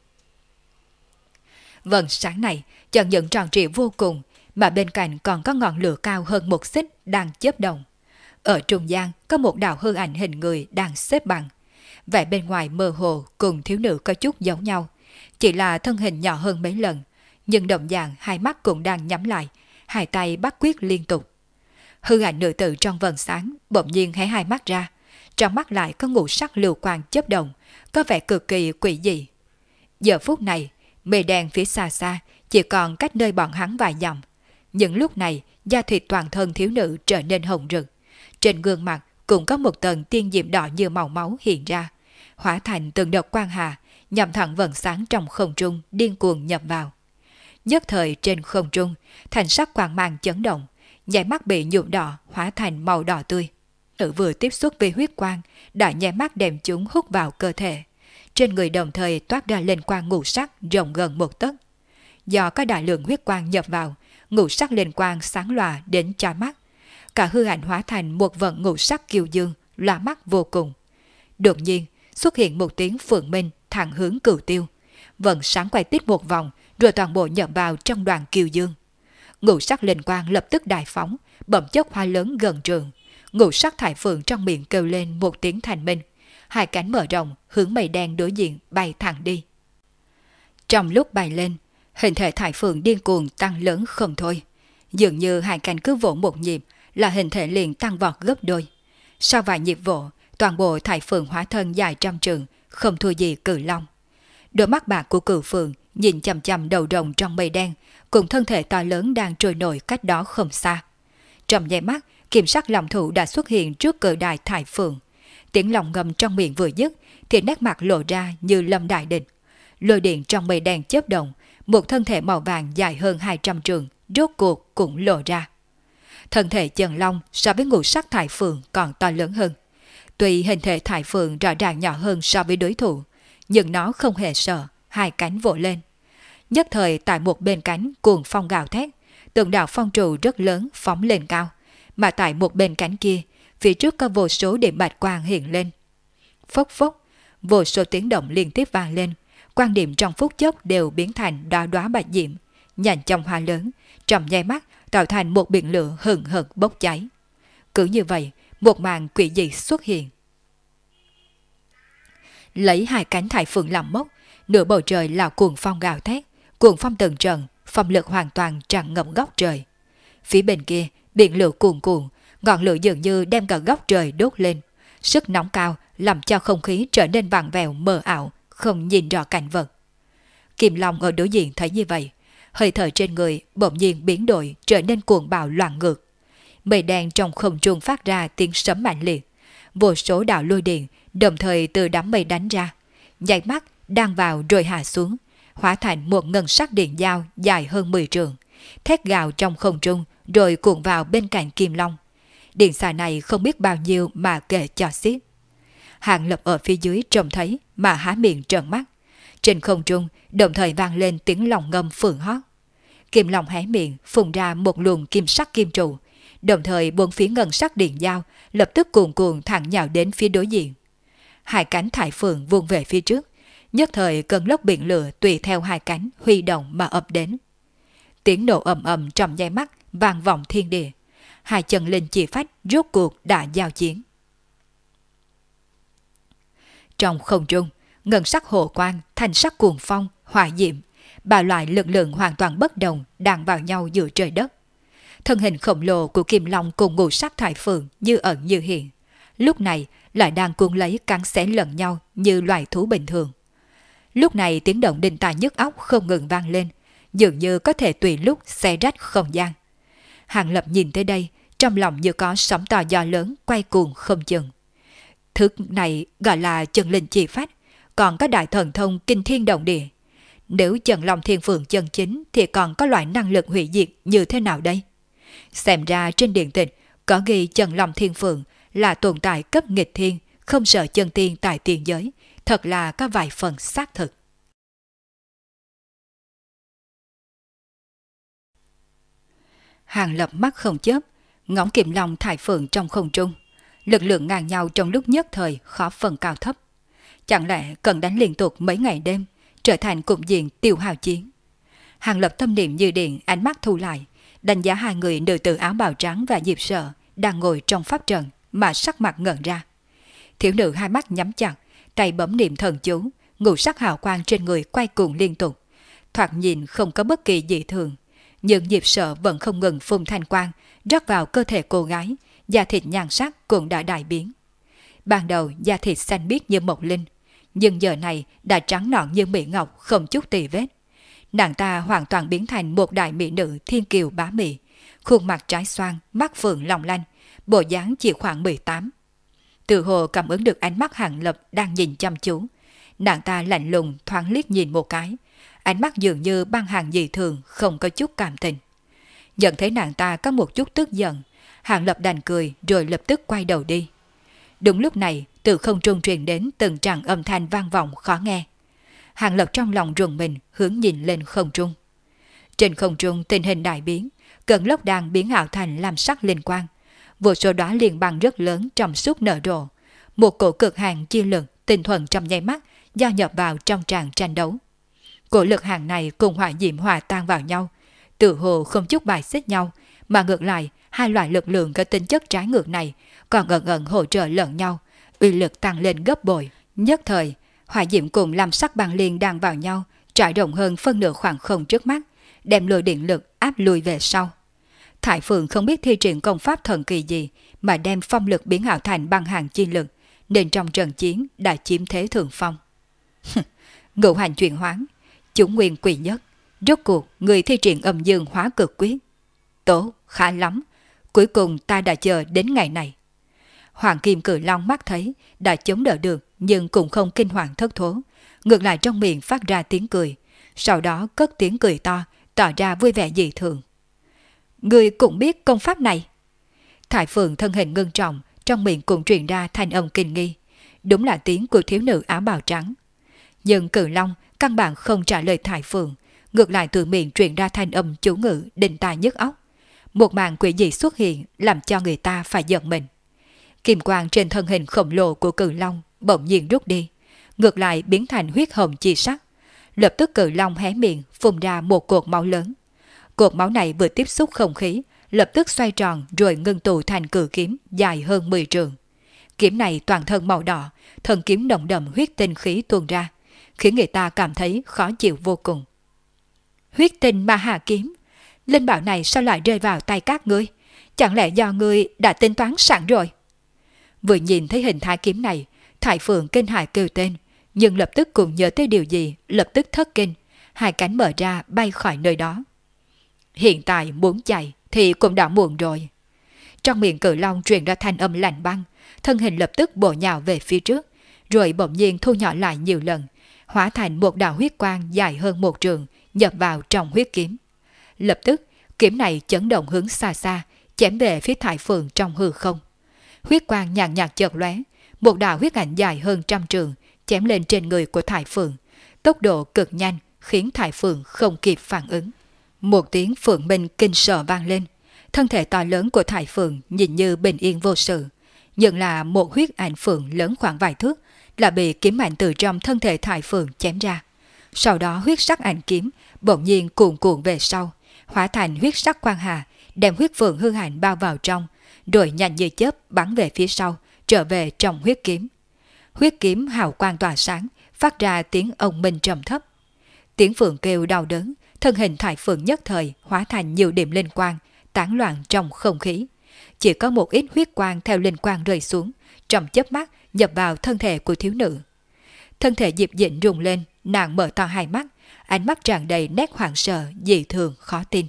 Vầng sáng này chẳng những tròn trịa vô cùng, mà bên cạnh còn có ngọn lửa cao hơn một xích đang chớp động. Ở trung gian có một đạo hư ảnh hình người đang xếp bằng. Vẻ bên ngoài mơ hồ cùng thiếu nữ có chút giống nhau, chỉ là thân hình nhỏ hơn mấy lần, nhưng đồng dạng hai mắt cũng đang nhắm lại, hai tay bắt quyết liên tục. Hư ảnh nữ tử trong vầng sáng bỗng nhiên hé hai mắt ra, trong mắt lại có ngũ sắc lưu quang chớp động, có vẻ cực kỳ quỷ dị. Giờ phút này, mây đen phía xa xa chỉ còn cách nơi bọn hắn vài dặm. Nhưng lúc này, da thịt toàn thân thiếu nữ trở nên hồng rực. Trên gương mặt cũng có một tầng tiên diệm đỏ như màu máu hiện ra, hóa thành từng đợt quang hà, nhằm thẳng vầng sáng trong không trung điên cuồng nhập vào. Nhất thời trên không trung, thành sắc quang mang chấn động, nháy mắt bị nhuộm đỏ hóa thành màu đỏ tươi. Nữ vừa tiếp xúc với huyết quang, đã nháy mắt đem chúng hút vào cơ thể. Trên người đồng thời toát ra lên quang ngũ sắc rộng gần một tấc. Do có đại lượng huyết quang nhập vào, ngũ sắc lên quang sáng lòa đến chói mắt. Cả hư ảnh hóa thành một vận ngũ sắc kiều dương, lóa mắt vô cùng. Đột nhiên, xuất hiện một tiếng phượng minh thẳng hướng Cửu Tiêu. Vận sáng quay tít một vòng, rồi toàn bộ nhập vào trong đoàn kiều dương. Ngũ sắc lên quang lập tức đại phóng, bỗng chốc hoa lớn gần trường. Ngũ sắc thải phượng trong miệng kêu lên một tiếng thành minh. Hai cánh mở rộng, hướng mây đen đối diện bay thẳng đi. Trong lúc bay lên, hình thể thải phượng điên cuồng tăng lớn không thôi. Dường như hai cánh cứ vỗ một nhịp là hình thể liền tăng vọt gấp đôi. Sau vài nhịp vỗ, toàn bộ thải phượng hóa thân dài trăm trượng, không thua gì cử long. Đôi mắt bạc của cửu phượng nhìn chằm chằm đầu rồng trong mây đen, cùng thân thể to lớn đang trôi nổi cách đó không xa. Trong nháy mắt, kiểm sắc lòng thủ đã xuất hiện trước cự đài thải phượng. Tiếng lòng ngầm trong miệng vừa dứt, thì nét mặt lộ ra như lâm đại địch. Lôi điện trong mây đen chớp động, một thân thể màu vàng dài hơn 200 trượng, rốt cuộc cũng lộ ra. Thân thể Trần Long so với ngũ sắc thải phượng còn to lớn hơn. Tuy hình thể thải phượng rõ ràng nhỏ hơn so với đối thủ, nhưng nó không hề sợ, hai cánh vỗ lên. Nhất thời tại một bên cánh cuồng phong gào thét, từng đạo phong trụ rất lớn phóng lên cao, mà tại một bên cánh kia, phía trước có vô số điểm bạch quang hiện lên. Phốc phốc, vô số tiếng động liên tiếp vang lên, quan điểm trong phút chốc đều biến thành đóa đóa bạch diễm, nhành trong hoa lớn, trong nháy mắt tạo thành một biển lửa hừng hực bốc cháy. Cứ như vậy, một màn quỷ dị xuất hiện. Lấy hai cánh thải phượng làm mốc, nửa bầu trời là cuồng phong gào thét, cuồng phong từng trận, phong lực hoàn toàn tràn ngập góc trời. Phía bên kia, biển lửa cuồn cuộn, ngọn lửa dường như đem cả góc trời đốt lên. Sức nóng cao làm cho không khí trở nên vặn vẹo mờ ảo, không nhìn rõ cảnh vật. Kim Long ở đối diện thấy như vậy, hơi thở trên người bỗng nhiên biến đổi trở nên cuồng bạo loạn ngược. Mây đen trong không trung phát ra tiếng sấm mạnh liệt, vô số đạo lôi điện đồng thời từ đám mây đánh ra, nháy mắt đang vào rồi hạ xuống, hóa thành một ngân sắc điện dao dài hơn 10 trượng, thét gào trong không trung rồi cuộn vào bên cạnh Kim Long. Điện xà này không biết bao nhiêu mà kể cho xiết. Hàng Lập ở phía dưới trông thấy mà há miệng trợn mắt. Trên không trung đồng thời vang lên tiếng lòng ngâm phượng hót. Kim Long hé miệng phun ra một luồng kim sắc kim trụ, đồng thời bốn phía ngân sắc điện dao lập tức cuồn cuộn thẳng nhào đến phía đối diện. Hai cánh thải phượng vươn về phía trước, nhất thời cơn lốc biển lửa tùy theo hai cánh huy động mà ập đến. Tiếng nổ ầm ầm trong nháy mắt vang vọng thiên địa. Hai chân linh chỉ phách rốt cuộc đã giao chiến. Trong không trung, ngân sắc hồ quang, thanh sắc cuồng phong, hỏa diệm, ba loại lực lượng hoàn toàn bất đồng đang vào nhau giữa trời đất. Thân hình khổng lồ của Kim Long cùng ngũ sắc thải phượng như ẩn như hiện, lúc này lại đang cuốn lấy cắn xé lẫn nhau như loài thú bình thường. Lúc này tiếng động đinh tai nhức óc không ngừng vang lên, dường như có thể tùy lúc xé rách không gian. Hàng Lập nhìn tới đây, trong lòng như có sóng to gió lớn quay cuồng không chừng. Thứ này gọi là chân linh chi phách, còn có đại thần thông kinh thiên động địa. Nếu chân long thiên phượng chân chính thì còn có loại năng lực hủy diệt như thế nào đây? Xem ra trên điện tịch có ghi chân long thiên phượng là tồn tại cấp nghịch thiên, không sợ chân tiên tại tiền giới, thật là có vài phần xác thực. Hàng Lập mắt không chớp, ngóng Kim Long thải phượng trong không trung. Lực lượng ngang nhau trong lúc nhất thời khó phân cao thấp. Chẳng lẽ cần đánh liên tục mấy ngày đêm, trở thành cục diện tiêu hao chiến? Hàng Lập tâm niệm như điện, ánh mắt thu lại, đánh giá hai người nữ tử áo bào trắng và Diệp Sợ đang ngồi trong pháp trận mà sắc mặt ngẩn ra. Thiếu nữ hai mắt nhắm chặt, tay bấm niệm thần chú, ngũ sắc hào quang trên người quay cuồng liên tục. Thoạt nhìn không có bất kỳ dị thường, nhưng Diệp Sợ vẫn không ngừng phun thanh quang rót vào cơ thể cô gái, da thịt nhan sắc cũng đã đại biến. ban đầu da thịt xanh biếc như mộc linh, nhưng giờ này đã trắng nõn như mỹ ngọc, không chút tì vết. Nàng ta hoàn toàn biến thành một đại mỹ nữ thiên kiều bá mỹ, khuôn mặt trái xoan, mắt phượng long lanh, bộ dáng chỉ khoảng 18. Từ hồ cảm ứng được ánh mắt Hàng Lập đang nhìn chăm chú. Nàng ta lạnh lùng thoáng liếc nhìn một cái, ánh mắt dường như băng hàng dị thường, không có chút cảm tình. Nhận thấy nàng ta có một chút tức giận, Hàng Lập đành cười rồi lập tức quay đầu đi. Đúng lúc này, từ không trung truyền đến từng tràng âm thanh vang vọng khó nghe. Hàng Lập trong lòng rùng mình, hướng nhìn lên không trung. Trên không trung tình hình đại biến, cơn lốc đang biến ảo thành lam sắc linh quang. Vô số đóa liên bang rất lớn trong suốt nở rộ. Một cổ cực hạn chi lực tinh thuần trong nháy mắt giao nhập vào trong tràng tranh đấu. Cổ lực hàng này cùng hỏa diệm hòa tan vào nhau, tự hồ không chút bài xích nhau, mà ngược lại hai loại lực lượng có tính chất trái ngược này còn ẩn ẩn hỗ trợ lẫn nhau, uy lực tăng lên gấp bội. Nhất thời, hỏa diệm cùng lam sắc băng liên đang vào nhau, trải rộng hơn phân nửa khoảng không trước mắt, đem lôi điện lực áp lùi về sau. Thải Phượng không biết thi triển công pháp thần kỳ gì mà đem phong lực biến ảo thành băng hàng chi lực, nên trong trận chiến đã chiếm thế thượng phong. Ngũ hành chuyển hoán, chúng nguyên quỷ nhất, rốt cuộc người thi triển âm dương hóa cực quyết. Tốt, khá lắm, cuối cùng ta đã chờ đến ngày này. Hoàng Kim Cự Long mắt thấy đã chống đỡ được nhưng cũng không kinh hoàng thất thố, ngược lại trong miệng phát ra tiếng cười, sau đó cất tiếng cười to, tỏ ra vui vẻ dị thường. Người cũng biết công pháp này. Thải Phượng thân hình ngưng trọng, trong miệng cũng truyền ra thanh âm kinh nghi. Đúng là tiếng của thiếu nữ áo bào trắng. Nhưng Cự Long căn bản không trả lời Thải Phượng, ngược lại từ miệng truyền ra thanh âm chú ngữ đinh tai nhức óc. Một màn quỷ dị xuất hiện làm cho người ta phải giận mình. Kim quang trên thân hình khổng lồ của Cự Long bỗng nhiên rút đi, ngược lại biến thành huyết hồng chi sắc. Lập tức Cự Long hé miệng phun ra một cột máu lớn. Cột máu này vừa tiếp xúc không khí, lập tức xoay tròn rồi ngưng tụ thành cự kiếm dài hơn 10 trượng. Kiếm này toàn thân màu đỏ, thân kiếm nồng đậm huyết tinh khí tuôn ra, khiến người ta cảm thấy khó chịu vô cùng. Huyết tinh ma hà kiếm, linh bảo này sao lại rơi vào tay các ngươi? Chẳng lẽ do ngươi đã tính toán sẵn rồi? Vừa nhìn thấy hình thái kiếm này, Thải Phượng kinh hãi kêu tên, nhưng lập tức cũng nhớ tới điều gì, lập tức thất kinh, hai cánh mở ra bay khỏi nơi đó. Hiện tại muốn chạy thì cũng đã muộn rồi. Trong miệng Cự Long truyền ra thanh âm lạnh băng, thân hình lập tức bổ nhào về phía trước, rồi bỗng nhiên thu nhỏ lại nhiều lần, hóa thành một đạo huyết quang dài hơn 1 trượng, nhập vào trong huyết kiếm. Lập tức, kiếm này chấn động hướng xa xa, chém về phía Thải Phượng trong hư không. Huyết quang nhàn nhạt chợt lóe, một đạo huyết ảnh dài hơn 100 trượng chém lên trên người của Thải Phượng, tốc độ cực nhanh khiến Thải Phượng không kịp phản ứng. Một tiếng phượng minh kinh sợ vang lên, thân thể to lớn của Thải Phượng nhìn như bình yên vô sự, nhưng là một huyết ảnh phượng lớn khoảng vài thước là bị kiếm ảnh từ trong thân thể Thải Phượng chém ra. Sau đó huyết sắc ảnh kiếm bỗng nhiên cuồn cuộn về sau, hóa thành huyết sắc quang hà, đem huyết phượng hư ảnh bao vào trong, rồi nhanh như chớp bắn về phía sau, trở về trong huyết kiếm. Huyết kiếm hào quang tỏa sáng, phát ra tiếng ông minh trầm thấp. Tiếng phượng kêu đau đớn, thân hình Thải Phượng nhất thời hóa thành nhiều điểm linh quang, tán loạn trong không khí. Chỉ có một ít huyết quang theo linh quang rơi xuống, trong chớp mắt nhập vào thân thể của thiếu nữ. Thân thể Diệp Dĩnh rung lên, nàng mở to hai mắt, ánh mắt tràn đầy nét hoảng sợ, dị thường khó tin.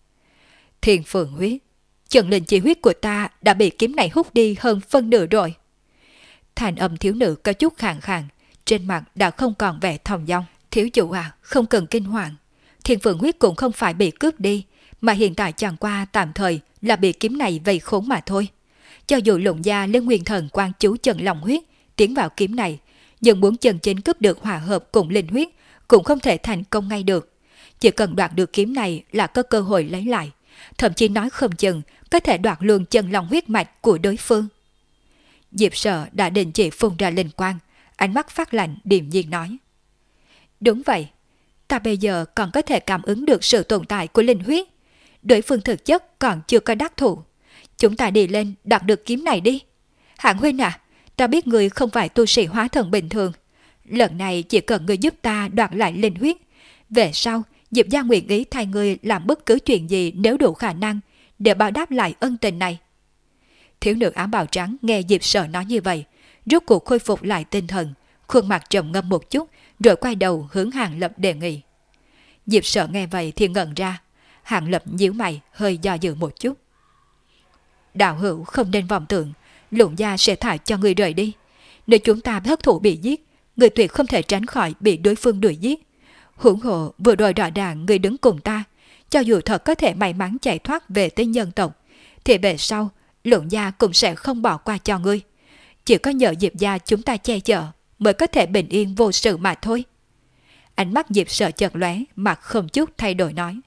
Thiên Phượng huyết, chân linh chi huyết của ta đã bị kiếm này hút đi hơn phân nửa rồi. Thanh âm thiếu nữ có chút khàn khàn, trên mặt đã không còn vẻ thong dong. Thiếu chủ à, không cần kinh hoàng. Thiên Phượng huyết cũng không phải bị cướp đi, mà hiện tại chẳng qua tạm thời là bị kiếm này vây khốn mà thôi. Cho dù Lục gia lên nguyên thần quan chú chân lòng huyết tiến vào kiếm này, nhưng muốn chân chính cướp được hòa hợp cùng linh huyết cũng không thể thành công ngay được. Chỉ cần đoạt được kiếm này là có cơ hội lấy lại, thậm chí nói không chừng có thể đoạt luôn chân lòng huyết mạch của đối phương. Diệp Sở đã đình chỉ phun ra linh quang, ánh mắt phát lạnh điềm nhiên nói: Đúng vậy, ta bây giờ còn có thể cảm ứng được sự tồn tại của linh huyết. Đối phương thực chất còn chưa có đắc thủ. Chúng ta đi lên đoạt được kiếm này đi. Hạng huynh à, ta biết người không phải tu sĩ hóa thần bình thường. Lần này chỉ cần người giúp ta đoạt lại linh huyết. Về sau, Diệp gia nguyện ý thay người làm bất cứ chuyện gì nếu đủ khả năng để báo đáp lại ân tình này. Thiếu nữ áo bào trắng nghe Diệp Sở nói như vậy, rốt cuộc khôi phục lại tinh thần, khuôn mặt trầm ngâm một chút, rồi quay đầu hướng Hàng Lập đề nghị. Diệp Sở nghe vậy thì ngẩn ra. Hàng Lập nhíu mày, hơi do dự một chút. Đạo hữu không nên vọng tưởng Lũng gia sẽ thả cho người rời đi. Nếu chúng ta thất thủ bị giết, người tuyệt không thể tránh khỏi bị đối phương đuổi giết. Huống hồ vừa rồi rõ ràng người đứng cùng ta, cho dù thật có thể may mắn chạy thoát về tới nhân tộc, thì về sau Lũng gia cũng sẽ không bỏ qua cho ngươi. Chỉ có nhờ Diệp gia chúng ta che chở mới có thể bình yên vô sự mà thôi. Ánh mắt Diệp Sở chợt lóe, mặt không chút thay đổi nói.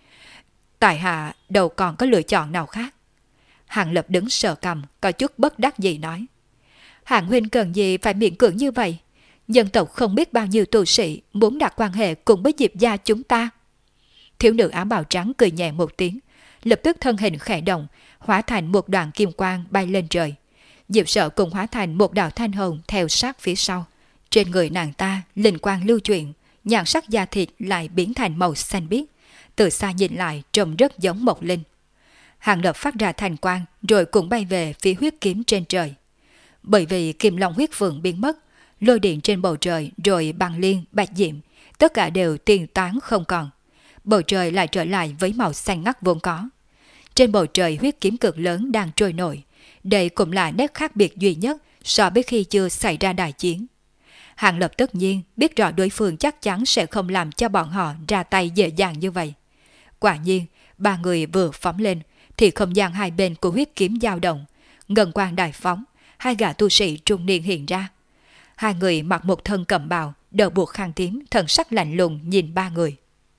Tại hạ đâu còn có lựa chọn nào khác. Hàng Lập đứng sờ cằm, có chút bất đắc dĩ nói. Hàng huynh cần gì phải miễn cưỡng như vậy? Dân tộc không biết bao nhiêu tu sĩ muốn đặt quan hệ cùng với Diệp gia chúng ta. Thiếu nữ áo bào trắng cười nhẹ một tiếng, lập tức thân hình khẽ động, hóa thành một đoàn kim quang bay lên trời. Diệp Sở cùng hóa thành một đạo thanh hồng theo sát phía sau. Trên người nàng ta linh quang lưu chuyển, nhan sắc da thịt lại biến thành màu xanh biếc, từ xa nhìn lại trông rất giống Mộc Linh. Hàng Lập phát ra thành quang rồi cũng bay về phía huyết kiếm trên trời. Bởi vì kim long huyết phượng biến mất, lôi điện trên bầu trời rồi băng liên, bạch diệm, tất cả đều tiêu tán không còn. Bầu trời lại trở lại với màu xanh ngắt vốn có. Trên bầu trời huyết kiếm cực lớn đang trôi nổi, đây cũng là nét khác biệt duy nhất so với khi chưa xảy ra đại chiến. Hàng Lập tất nhiên biết rõ đối phương chắc chắn sẽ không làm cho bọn họ ra tay dễ dàng như vậy. Quả nhiên, ba người vừa phóng lên thì không gian hai bên của huyết kiếm dao động, ngân quang đại phóng, hai gã tu sĩ trung niên hiện ra. Hai người mặc một thân cẩm bào, đầu buộc khăn tím, thần sắc lạnh lùng nhìn ba người.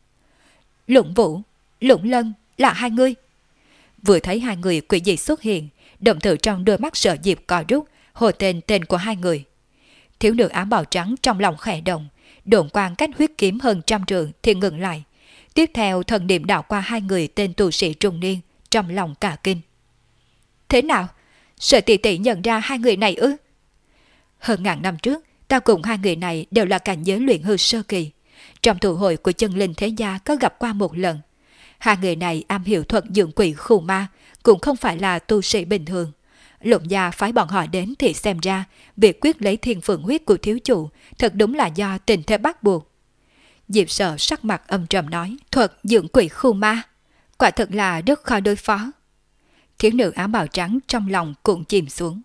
Lũng Vũ, Lũng Lân, là hai ngươi. Vừa thấy hai người quỷ dị xuất hiện, động tử trong đôi mắt Sở Diệp co rút, hồ tên của hai người. Thiếu nữ áo bào trắng trong lòng khẽ động, độn quang cách huyết kiếm hơn 100 trượng thì ngừng lại. Tiếp theo thần niệm đảo qua hai người tên tu sĩ trung niên, trong lòng cả kinh. Thế nào? Sở tỷ tỷ nhận ra hai người này ư? Hơn ngàn năm trước, ta cùng hai người này đều là cảnh giới luyện hư sơ kỳ. Trong tụ hội của chân linh thế gia có gặp qua một lần. Hai người này am hiểu thuật dưỡng quỷ khù ma, cũng không phải là tu sĩ bình thường. Lũng gia phái bọn họ đến thì xem ra việc quyết lấy thiên phượng huyết của thiếu chủ thật đúng là do tình thế bắt buộc. Diệp Sở sắc mặt âm trầm nói, thuật dưỡng quỷ khù ma, quả thật là rất khó đối phó. Thiếu nữ áo bào trắng trong lòng cũng chìm xuống.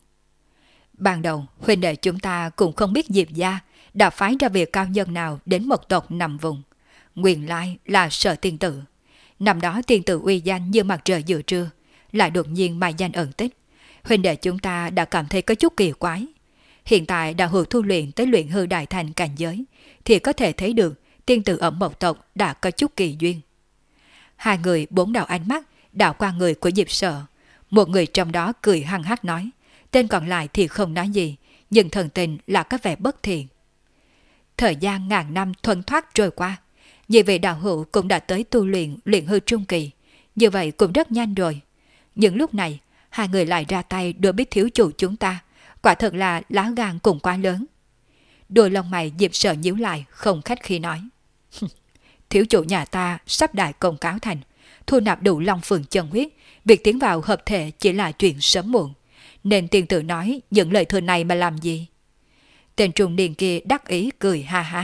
Ban đầu, huynh đệ chúng ta cũng không biết Diệp gia đã phái ra việc cao nhân nào đến một tộc nằm vùng. Nguyên lai là Sở tiên tử. Năm đó tiên tử uy danh như mặt trời giữa trưa, lại đột nhiên mai danh ẩn tích. Huynh đệ chúng ta đã cảm thấy có chút kỳ quái. Hiện tại đã hữu thu luyện tới luyện hư đại thành cảnh giới, thì có thể thấy được tiên tử ở một tộc đã có chút kỳ duyên. Hai người bốn đạo ánh mắt đảo qua người của Diệp Sở. Một người trong đó cười hăng hắc nói, tên còn lại thì không nói gì, nhưng thần tình là có vẻ bất thiện. Thời gian ngàn năm thuần thoát trôi qua, như vậy đạo hữu cũng đã tới tu luyện luyện hư trung kỳ, như vậy cũng rất nhanh rồi. Nhưng lúc này, hai người lại ra tay đối với thiếu chủ chúng ta, quả thật là lá gan cũng quá lớn. Đôi lông mày Diệp Sở nhíu lại, không khách khí nói. Thiếu chủ nhà ta sắp đại công cáo thành, thu nạp đủ long phượng chân huyết, việc tiến vào hợp thể chỉ là chuyện sớm muộn. Nên tiên tử nói những lời thừa này mà làm gì? Tên trung niên kia đắc ý cười ha ha.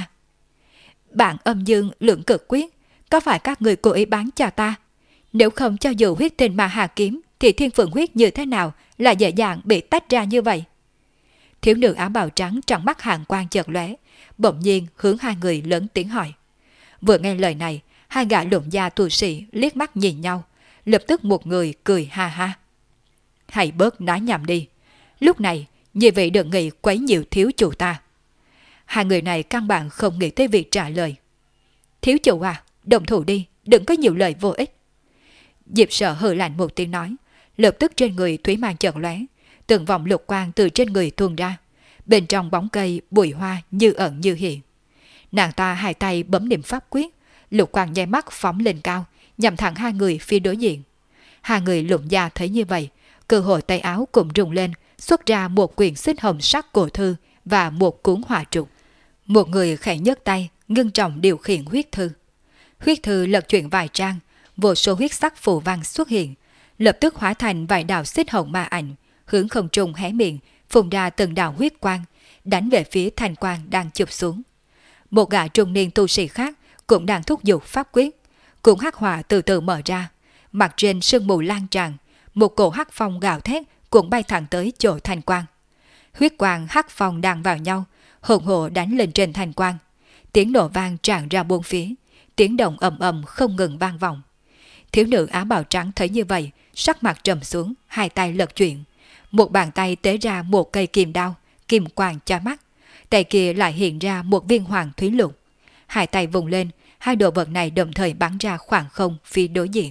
Bạn âm dương lưỡng cực quyết, có phải các người cố ý bán cho ta? Nếu không cho dù huyết tình mà hà kiếm, thì thiên phượng huyết như thế nào là dễ dàng bị tách ra như vậy? Thiếu nữ áo bào trắng trong mắt hàn quang chợt lóe, bỗng nhiên hướng hai người lớn tiếng hỏi. Vừa nghe lời này, hai gã Lũng gia tu sĩ liếc mắt nhìn nhau, lập tức một người cười ha ha. Hãy bớt nói nhảm đi. Lúc này, như vậy đừng nghĩ quấy nhiều thiếu chủ ta. Hai người này căn bản không nghĩ tới việc trả lời. Thiếu chủ à, động thủ đi, đừng có nhiều lời vô ích. Diệp Sở hừ lạnh một tiếng nói, lập tức trên người thủy mang chợt lóe, từng vòng lục quang từ trên người tuôn ra. Bên trong bóng cây, bụi hoa như ẩn như hiện. Nàng ta hai tay bấm niệm pháp quyết, lục quang nháy mắt phóng lên cao, nhằm thẳng hai người phía đối diện. Hai người Lũng gia thấy như vậy, cơ hội tay áo cũng rung lên, xuất ra một quyển xích hồng sắc cổ thư và một cuốn hỏa trục. Một người khẽ nhấc tay, ngưng trọng điều khiển huyết thư. Huyết thư lật chuyển vài trang, vô số huyết sắc phù văn xuất hiện, lập tức hóa thành vài đạo xích hồng ma ảnh, hướng không trung hé miệng, phun ra từng đạo huyết quang, đánh về phía thanh quang đang chụp xuống. Một gã trung niên tu sĩ khác cũng đang thúc giục pháp quyết, cuộn hắc hỏa từ từ mở ra, mặt trên sương mù lan tràn, một cổ hắc phong gào thét cũng bay thẳng tới chỗ thanh quang. Huyết quang hắc phong đang vào nhau, hùng hổ đánh lên trên thanh quang. Tiếng nổ vang tràn ra bốn phía, tiếng động ầm ầm không ngừng vang vọng. Thiếu nữ áo bào trắng thấy như vậy, sắc mặt trầm xuống, hai tay lật chuyển. Một bàn tay tế ra một cây kim đao, kim quang cho mắt. Tay kia lại hiện ra một viên hoàng thúy lục. Hai tay vùng lên, hai đồ vật này đồng thời bắn ra khoảng không phía đối diện.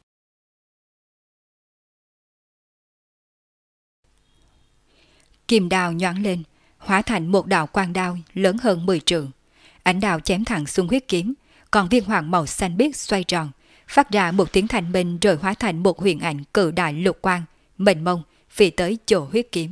Kim đao nhoáng lên, hóa thành một đạo quang đao lớn hơn 10 trượng. Ánh đao chém thẳng xuống huyết kiếm, còn viên hoàng màu xanh biếc xoay tròn, phát ra một tiếng thanh minh rồi hóa thành một huyền ảnh cự đại lục quang, mênh mông, phi tới chỗ huyết kiếm.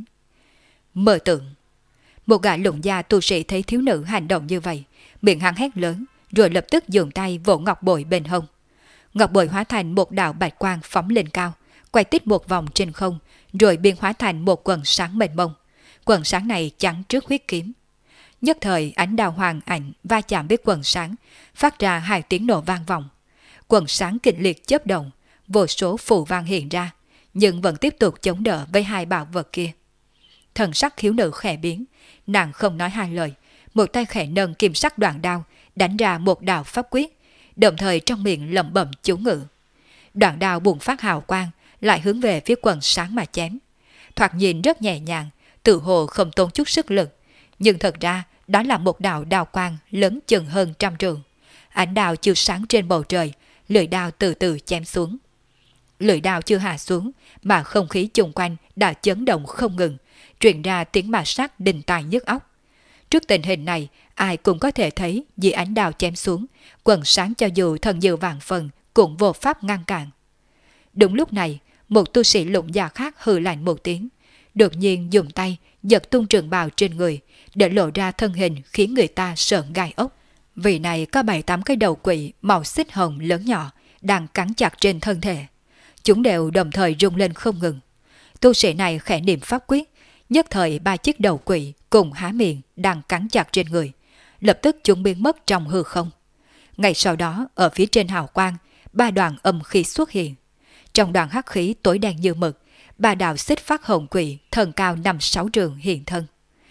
Mơ tượng. Một gã lụng gia tu sĩ thấy thiếu nữ hành động như vậy, miệng hắn hét lớn, rồi lập tức dùng tay vỗ ngọc bội bên hông. Ngọc bội hóa thành một đạo bạch quang phóng lên cao, quay tít một vòng trên không, rồi biến hóa thành một quần sáng mênh mông. Quần sáng này chắn trước huyết kiếm. Nhất thời ánh đao hoàng ảnh va chạm với quần sáng, phát ra hai tiếng nổ vang vọng. Quần sáng kịch liệt chớp động, vô số phù văn hiện ra, nhưng vẫn tiếp tục chống đỡ với hai bảo vật kia. Thần sắc thiếu nữ khẽ biến, nàng không nói hai lời, một tay khẽ nâng kim sắc đoạn đao, đánh ra một đạo pháp quyết, đồng thời trong miệng lẩm bẩm chú ngữ. Đoạn đao bùng phát hào quang, lại hướng về phía quần sáng mà chém. Thoạt nhìn rất nhẹ nhàng, tự hồ không tốn chút sức lực, nhưng thật ra đó là một đạo đao quang lớn chừng hơn 100 trượng. Ánh đao chiếu sáng trên bầu trời, lưỡi đao từ từ chém xuống. Lưỡi đao chưa hạ xuống, mà không khí chung quanh đã chấn động không ngừng, truyền ra tiếng ma sát đinh tai nhức óc. Trước tình hình này, ai cũng có thể thấy vì ánh đao chém xuống, quần sáng cho dù thần dự vạn phần cũng vô pháp ngăn cản. Đúng lúc này, một tu sĩ lụng gia khác hừ lạnh một tiếng, đột nhiên dùng tay giật tung trường bào trên người, để lộ ra thân hình khiến người ta sợn gai ốc. Vị này có 7-8 cái đầu quỷ màu xích hồng lớn nhỏ đang cắn chặt trên thân thể. Chúng đều đồng thời rung lên không ngừng. Tu sĩ này khẽ niệm pháp quyết, nhất thời 3 chiếc đầu quỷ cùng há miệng đang cắn chặt trên người, lập tức chúng biến mất trong hư không. Ngay sau đó, ở phía trên hào quang, 3 đoàn âm khí xuất hiện. Trong đoàn hắc khí tối đen như mực, 3 đạo xích phát hồng quỷ thân cao 5-6 trượng hiện thân.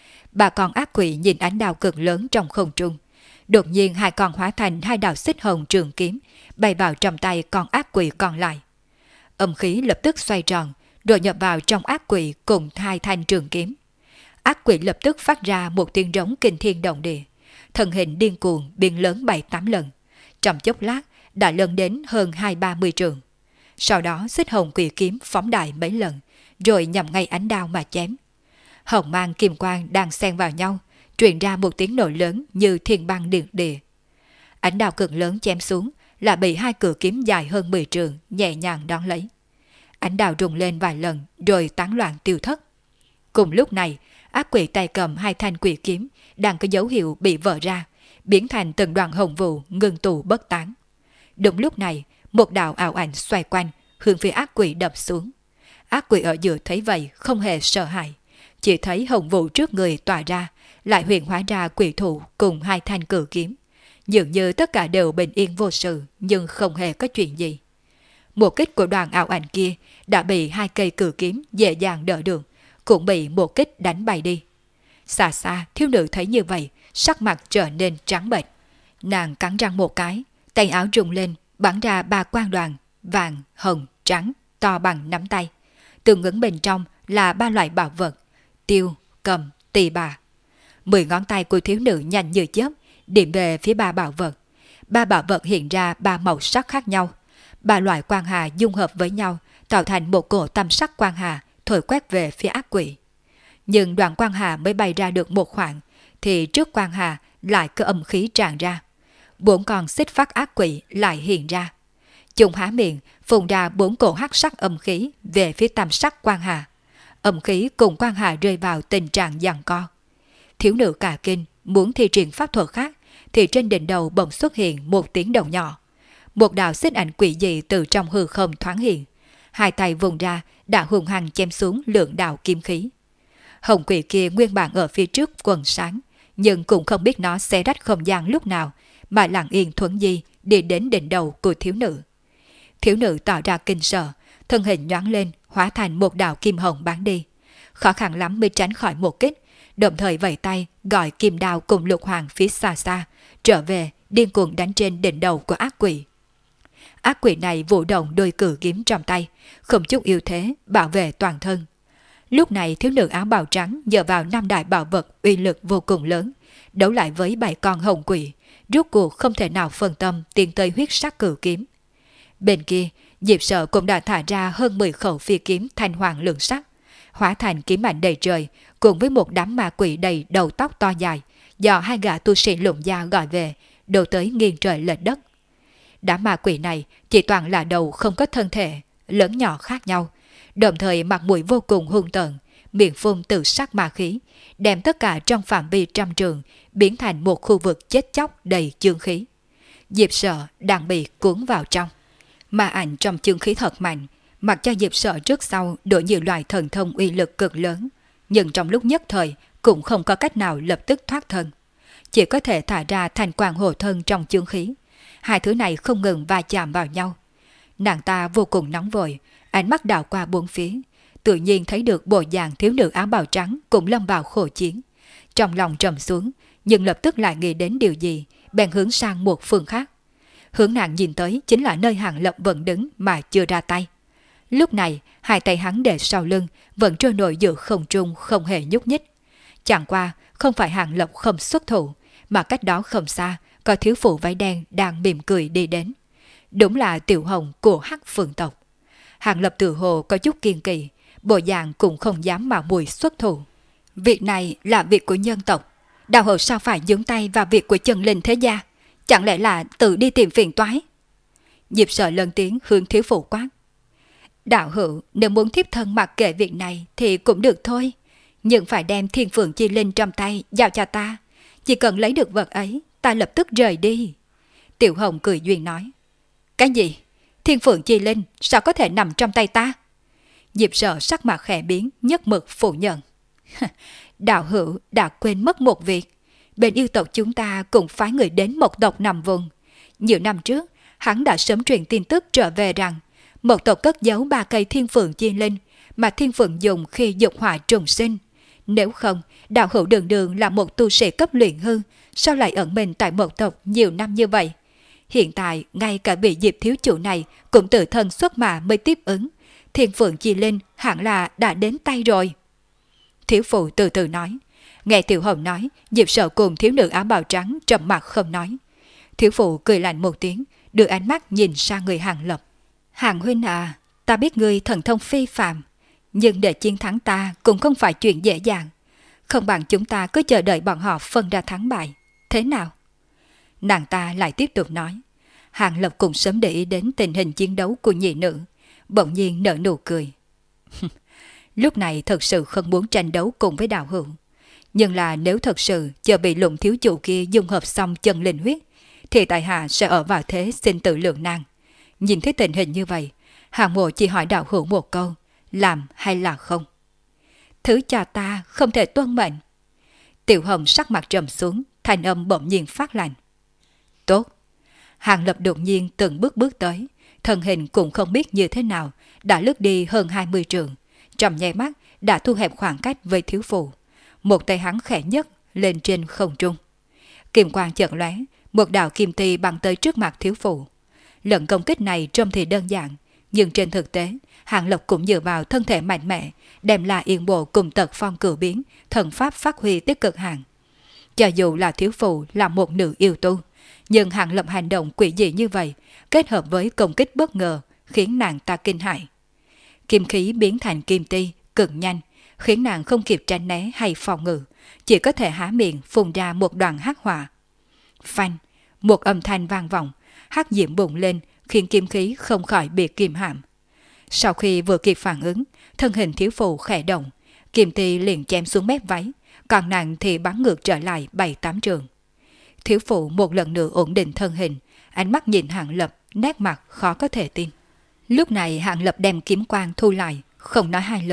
3 con ác quỷ nhìn ánh đao cực lớn trong không trung. Đột nhiên 2 con hóa thành 2 đạo xích hồng trường kiếm, bay vào trong tay con ác quỷ còn lại. Âm khí lập tức xoay tròn, rồi nhập vào trong ác quỷ cùng 2 thanh trường kiếm. Ác quỷ lập tức phát ra một tiếng rống kinh thiên động địa. Thân hình điên cuồng biến lớn 7-8 lần. Trong chốc lát đã lớn đến hơn 20-30 trượng. Sau đó xích hồng quỷ kiếm phóng đại mấy lần, rồi nhằm ngay ánh đao mà chém. Hồng mang kim quang đang xen vào nhau, truyền ra một tiếng nổ lớn như thiên băng điện địa. Ánh đao cực lớn chém xuống là bị 2 cự kiếm dài hơn 10 trượng nhẹ nhàng đón lấy. Ánh đao rung lên vài lần rồi tán loạn tiêu thất. Cùng lúc này, ác quỷ tay cầm 2 thanh quỷ kiếm đang có dấu hiệu bị vỡ ra, biến thành từng đoàn hồng vụ ngưng tụ bất tán. Đúng lúc này, một đạo ảo ảnh xoay quanh, hướng phía ác quỷ đập xuống. Ác quỷ ở giữa thấy vậy không hề sợ hãi, chỉ thấy hồng vụ trước người tỏa ra, lại huyền hóa ra quỷ thủ cùng 2 thanh cự kiếm. Dường như tất cả đều bình yên vô sự, nhưng không hề có chuyện gì. Một kích của đoàn ảo ảnh kia đã bị 2 cây cự kiếm dễ dàng đỡ được, cũng bị một kích đánh bay đi. Xa xa, thiếu nữ thấy như vậy, sắc mặt trở nên trắng bệch. Nàng cắn răng một cái, tay áo rung lên, bắn ra 3 quang đoàn, vàng, hồng, trắng, to bằng nắm tay. Tương ứng bên trong là 3 loại bảo vật, tiêu, cầm, tỳ bà. 10 ngón tay của thiếu nữ nhanh như chớp, điểm về phía 3 bảo vật. 3 bảo vật hiện ra 3 màu sắc khác nhau. 3 loại quang hà dung hợp với nhau, tạo thành một cổ tam sắc quang hà, thổi quét về phía ác quỷ. Nhưng đoàn quang hà mới bay ra được một khoảng, thì trước quang hà lại có âm khí tràn ra. 4 con xích phát ác quỷ lại hiện ra. Chúng há miệng, phun ra 4 cổ hắc sắc âm khí về phía tam sắc quang hà. Âm khí cùng quang hà rơi vào tình trạng giằng co. Thiếu nữ cả kinh, muốn thi triển pháp thuật khác, thì trên đỉnh đầu bỗng xuất hiện một tiếng đầu nhỏ. Một đạo xích ảnh quỷ dị từ trong hư không thoáng hiện. 2 tay vùng ra, đã hùng hăng chém xuống lượng đạo kim khí. Hồng quỷ kia nguyên bản ở phía trước quần sáng, nhưng cũng không biết nó xé rách không gian lúc nào, mà lặng yên thuấn di đi đến đỉnh đầu của thiếu nữ. Thiếu nữ tỏ ra kinh sợ, thân hình nhoáng lên, hóa thành một đạo kim hồng bắn đi. Khó khăn lắm mới tránh khỏi một kích, đồng thời vẫy tay gọi kim đao cùng Lục Hoàng phía xa xa, trở về điên cuồng đánh trên đỉnh đầu của ác quỷ. Ác quỷ này vũ động đôi cử kiếm trong tay, không chút yếu thế, bảo vệ toàn thân. Lúc này thiếu nữ áo bào trắng dựa vào 5 đại bảo vật uy lực vô cùng lớn, đấu lại với 7 con hồng quỷ, rốt cuộc không thể nào phân tâm tiến tới huyết sắc cử kiếm. Bên kia, Diệp Sợ cũng đã thả ra hơn 10 khẩu phi kiếm thanh hoàng lượng sắc, hóa thành kiếm ảnh đầy trời, cùng với một đám ma quỷ đầy đầu tóc to dài, do 2 gã tu sĩ lụng gia gọi về, đổ tới nghiêng trời lệch đất. Đám ma quỷ này chỉ toàn là đầu không có thân thể, lớn nhỏ khác nhau, đồng thời mặt mũi vô cùng hung tợn, miệng phun tự sắc ma khí, đem tất cả trong phạm vi trăm trường biến thành một khu vực chết chóc đầy chương khí. Diệp Sợ đang bị cuốn vào trong. Ma ảnh trong chương khí thật mạnh, mặc cho Diệp Sợ trước sau đổi nhiều loại thần thông uy lực cực lớn, nhưng trong lúc nhất thời cũng không có cách nào lập tức thoát thân. Chỉ có thể thả ra thành quang hộ thân trong chương khí. Hai thứ này không ngừng va chạm vào nhau. Nàng ta vô cùng nóng vội, ánh mắt đảo qua bốn phía, tự nhiên thấy được bộ dạng thiếu nữ áo bào trắng cũng lâm vào khổ chiến. Trong lòng trầm xuống, nhưng lập tức lại nghĩ đến điều gì, bèn hướng sang một phương khác. Hướng nàng nhìn tới chính là nơi Hàng Lập vẫn đứng mà chưa ra tay. Lúc này, hai tay hắn để sau lưng, vẫn trôi nổi giữa không trung không hề nhúc nhích. Chẳng qua, không phải Hàng Lập không xuất thủ, mà cách đó không xa, có thiếu phụ váy đen đang mỉm cười đi đến. Đúng là Tiểu Hồng của Hắc Phượng tộc. Hàng Lập tự hồ có chút kiên kỳ, bộ dạng cũng không dám mạo muội xuất thủ. Việc này là việc của nhân tộc, đạo hữu sao phải nhúng tay vào việc của chân linh thế gia? Chẳng lẽ là tự đi tìm phiền toái? Diệp Sợ lớn tiếng hướng thiếu phụ quát. Đạo hữu nếu muốn thiếp thân mặc kệ việc này thì cũng được thôi, nhưng phải đem Thiên Phượng Chi Linh trong tay giao cho ta. Chỉ cần lấy được vật ấy, ta lập tức rời đi. Tiểu Hồng cười duyên nói. Cái gì? Thiên Phượng Chi Linh sao có thể nằm trong tay ta? Diệp Sợ sắc mặt khẽ biến, nhất mực phủ nhận. Đạo hữu đã quên mất một việc. Bên yêu tộc chúng ta cũng phái người đến Mộc tộc nằm vùng. Nhiều năm trước, hắn đã sớm truyền tin tức trở về rằng Mộc tộc cất giấu 3 cây Thiên Phượng Chi Linh mà Thiên Phượng dùng khi dục hỏa trùng sinh. Nếu không, đạo hữu đường đường là một tu sĩ cấp luyện hư, sao lại ẩn mình tại Mộc tộc nhiều năm như vậy? Hiện tại, ngay cả vị Diệp thiếu chủ này cũng tự thân xuất mã mới tiếp ứng. Thiên Phượng Chi Linh hẳn là đã đến tay rồi. Thiếu phụ từ từ nói. Nghe Tiểu Hồng nói, Diệp Sợ cùng thiếu nữ áo bào trắng trầm mặt không nói. Thiếu phụ cười lạnh một tiếng, đưa ánh mắt nhìn sang người Hàng Lập. Hàng huynh à, ta biết ngươi thần thông phi phàm, nhưng để chiến thắng ta cũng không phải chuyện dễ dàng. Không bằng chúng ta cứ chờ đợi bọn họ phân ra thắng bại. Thế nào? Nàng ta lại tiếp tục nói. Hàng Lập cũng sớm để ý đến tình hình chiến đấu của nhị nữ, bỗng nhiên nở nụ cười. Lúc này thật sự không muốn tranh đấu cùng với đạo hữu. Nhưng là nếu thật sự chờ bị Lũng thiếu chủ kia dung hợp xong chân linh huyết, thì tại hạ sẽ ở vào thế sinh tử lượng nan. Nhìn thấy tình hình như vậy, Hàng mộ chỉ hỏi đạo hữu một câu, làm hay là không? Thứ cho ta không thể tuân mệnh. Tiểu Hồng sắc mặt trầm xuống, thanh âm bỗng nhiên phát lạnh. Tốt. Hàng Lập đột nhiên từng bước tới, thân hình cũng không biết như thế nào, đã lướt đi hơn 20 trượng, trong nháy mắt đã thu hẹp khoảng cách với thiếu phụ. Một tay hắn khẽ nhấc lên trên không trung. Kim quang chợt lóe, một đạo kim ti bắn tới trước mặt thiếu phụ. Lần công kích này trông thì đơn giản, nhưng trên thực tế, Hàng Lập cũng dựa vào thân thể mạnh mẽ, đem La Yên Bộ cùng Tật Phong cử biến, thần pháp phát huy tích cực hạn. Cho dù là thiếu phụ là một nữ yêu tu, nhưng Hàng Lập hành động quỷ dị như vậy, kết hợp với công kích bất ngờ, khiến nàng ta kinh hãi. Kim khí biến thành kim ti, cực nhanh, khiến nàng không kịp tránh né hay phòng ngự, chỉ có thể há miệng phun ra một đoàn hắc hỏa. Phanh, một âm thanh vang vọng, hắc diễm bùng lên, khiến kim khí không khỏi bị kìm hãm. Sau khi vừa kịp phản ứng, thân hình thiếu phụ khẽ động, kim ti liền chém xuống mép váy, còn nàng thì bắn ngược trở lại 7-8 trường. Thiếu phụ một lần nữa ổn định thân hình, ánh mắt nhìn Hàng Lập, nét mặt khó có thể tin. Lúc này Hàng Lập đem kiếm quang thu lại, không nói hai lời,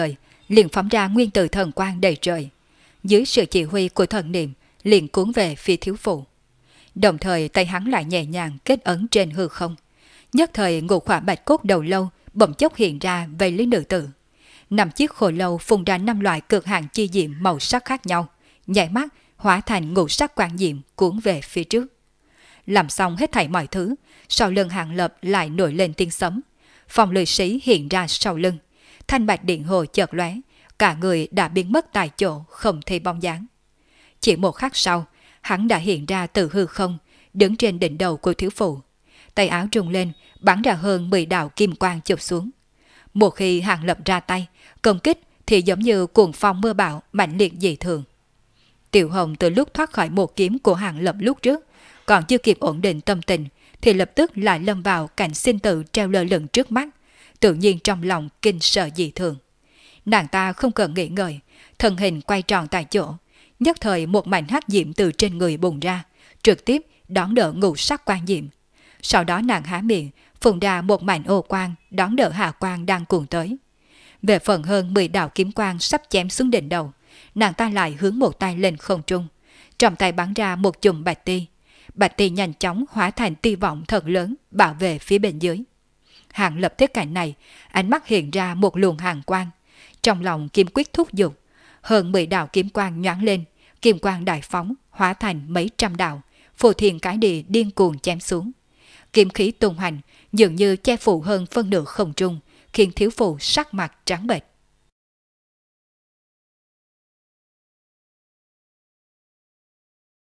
liền phóng ra nguyên tử thần quang đầy trời. Dưới sự chỉ huy của thần niệm, liền cuốn về phía thiếu phụ. Đồng thời tay hắn lại nhẹ nhàng kết ấn trên hư không. Nhất thời ngũ khỏa bạch cốt đầu lâu bỗng chốc hiện ra vây lấy nữ tử. 5 chiếc khổ lâu phun ra 5 loại cực hạn chi diệm màu sắc khác nhau, nhảy mắt hóa thành ngũ sắc quang diệm cuốn về phía trước. Làm xong hết thảy mọi thứ, sau lưng Hàng Lập lại nổi lên tiếng sấm. Phong lười sĩ hiện ra sau lưng, thanh bạch điện hồ chợt lóe, cả người đã biến mất tại chỗ không thấy bóng dáng. Chỉ một khắc sau, hắn đã hiện ra từ hư không, đứng trên đỉnh đầu của thiếu phụ. Tay áo trùng lên, bắn ra hơn 10 đạo kim quang chụp xuống. Một khi Hàng Lập ra tay, công kích thì giống như cuồng phong mưa bão mạnh liệt dị thường. Tiểu Hồng từ lúc thoát khỏi một kiếm của Hàng Lập lúc trước, còn chưa kịp ổn định tâm tình, thì lập tức lại lâm vào cảnh sinh tử treo lơ lửng trước mắt, tự nhiên trong lòng kinh sợ dị thường. Nàng ta không cần nghĩ ngợi, thân hình quay tròn tại chỗ, nhất thời một mảnh hắc diệm từ trên người bùng ra, trực tiếp đón đỡ ngũ sắc quang diệm. Sau đó nàng há miệng, phun ra một mảnh ô quang đón đỡ hạ quang đang cuồng tới. Về phần hơn 10 đạo kiếm quang sắp chém xuống đỉnh đầu, nàng ta lại hướng một tay lên không trung, trong tay bắn ra một chùm bạch ti. Bạch ti nhanh chóng hóa thành tia vọng thật lớn bảo vệ phía bên dưới. Hàng Lập thấy cảnh này, ánh mắt hiện ra một luồng hàn quang, trong lòng kim quyết thúc giục, hơn 10 đạo kiếm quang nhoáng lên, kim quang đại phóng hóa thành mấy trăm đạo, phù thiên cái địa điên cuồng chém xuống. Kim khí tung hành dường như che phủ hơn phân nửa không trung, khiến thiếu phụ sắc mặt trắng bệch.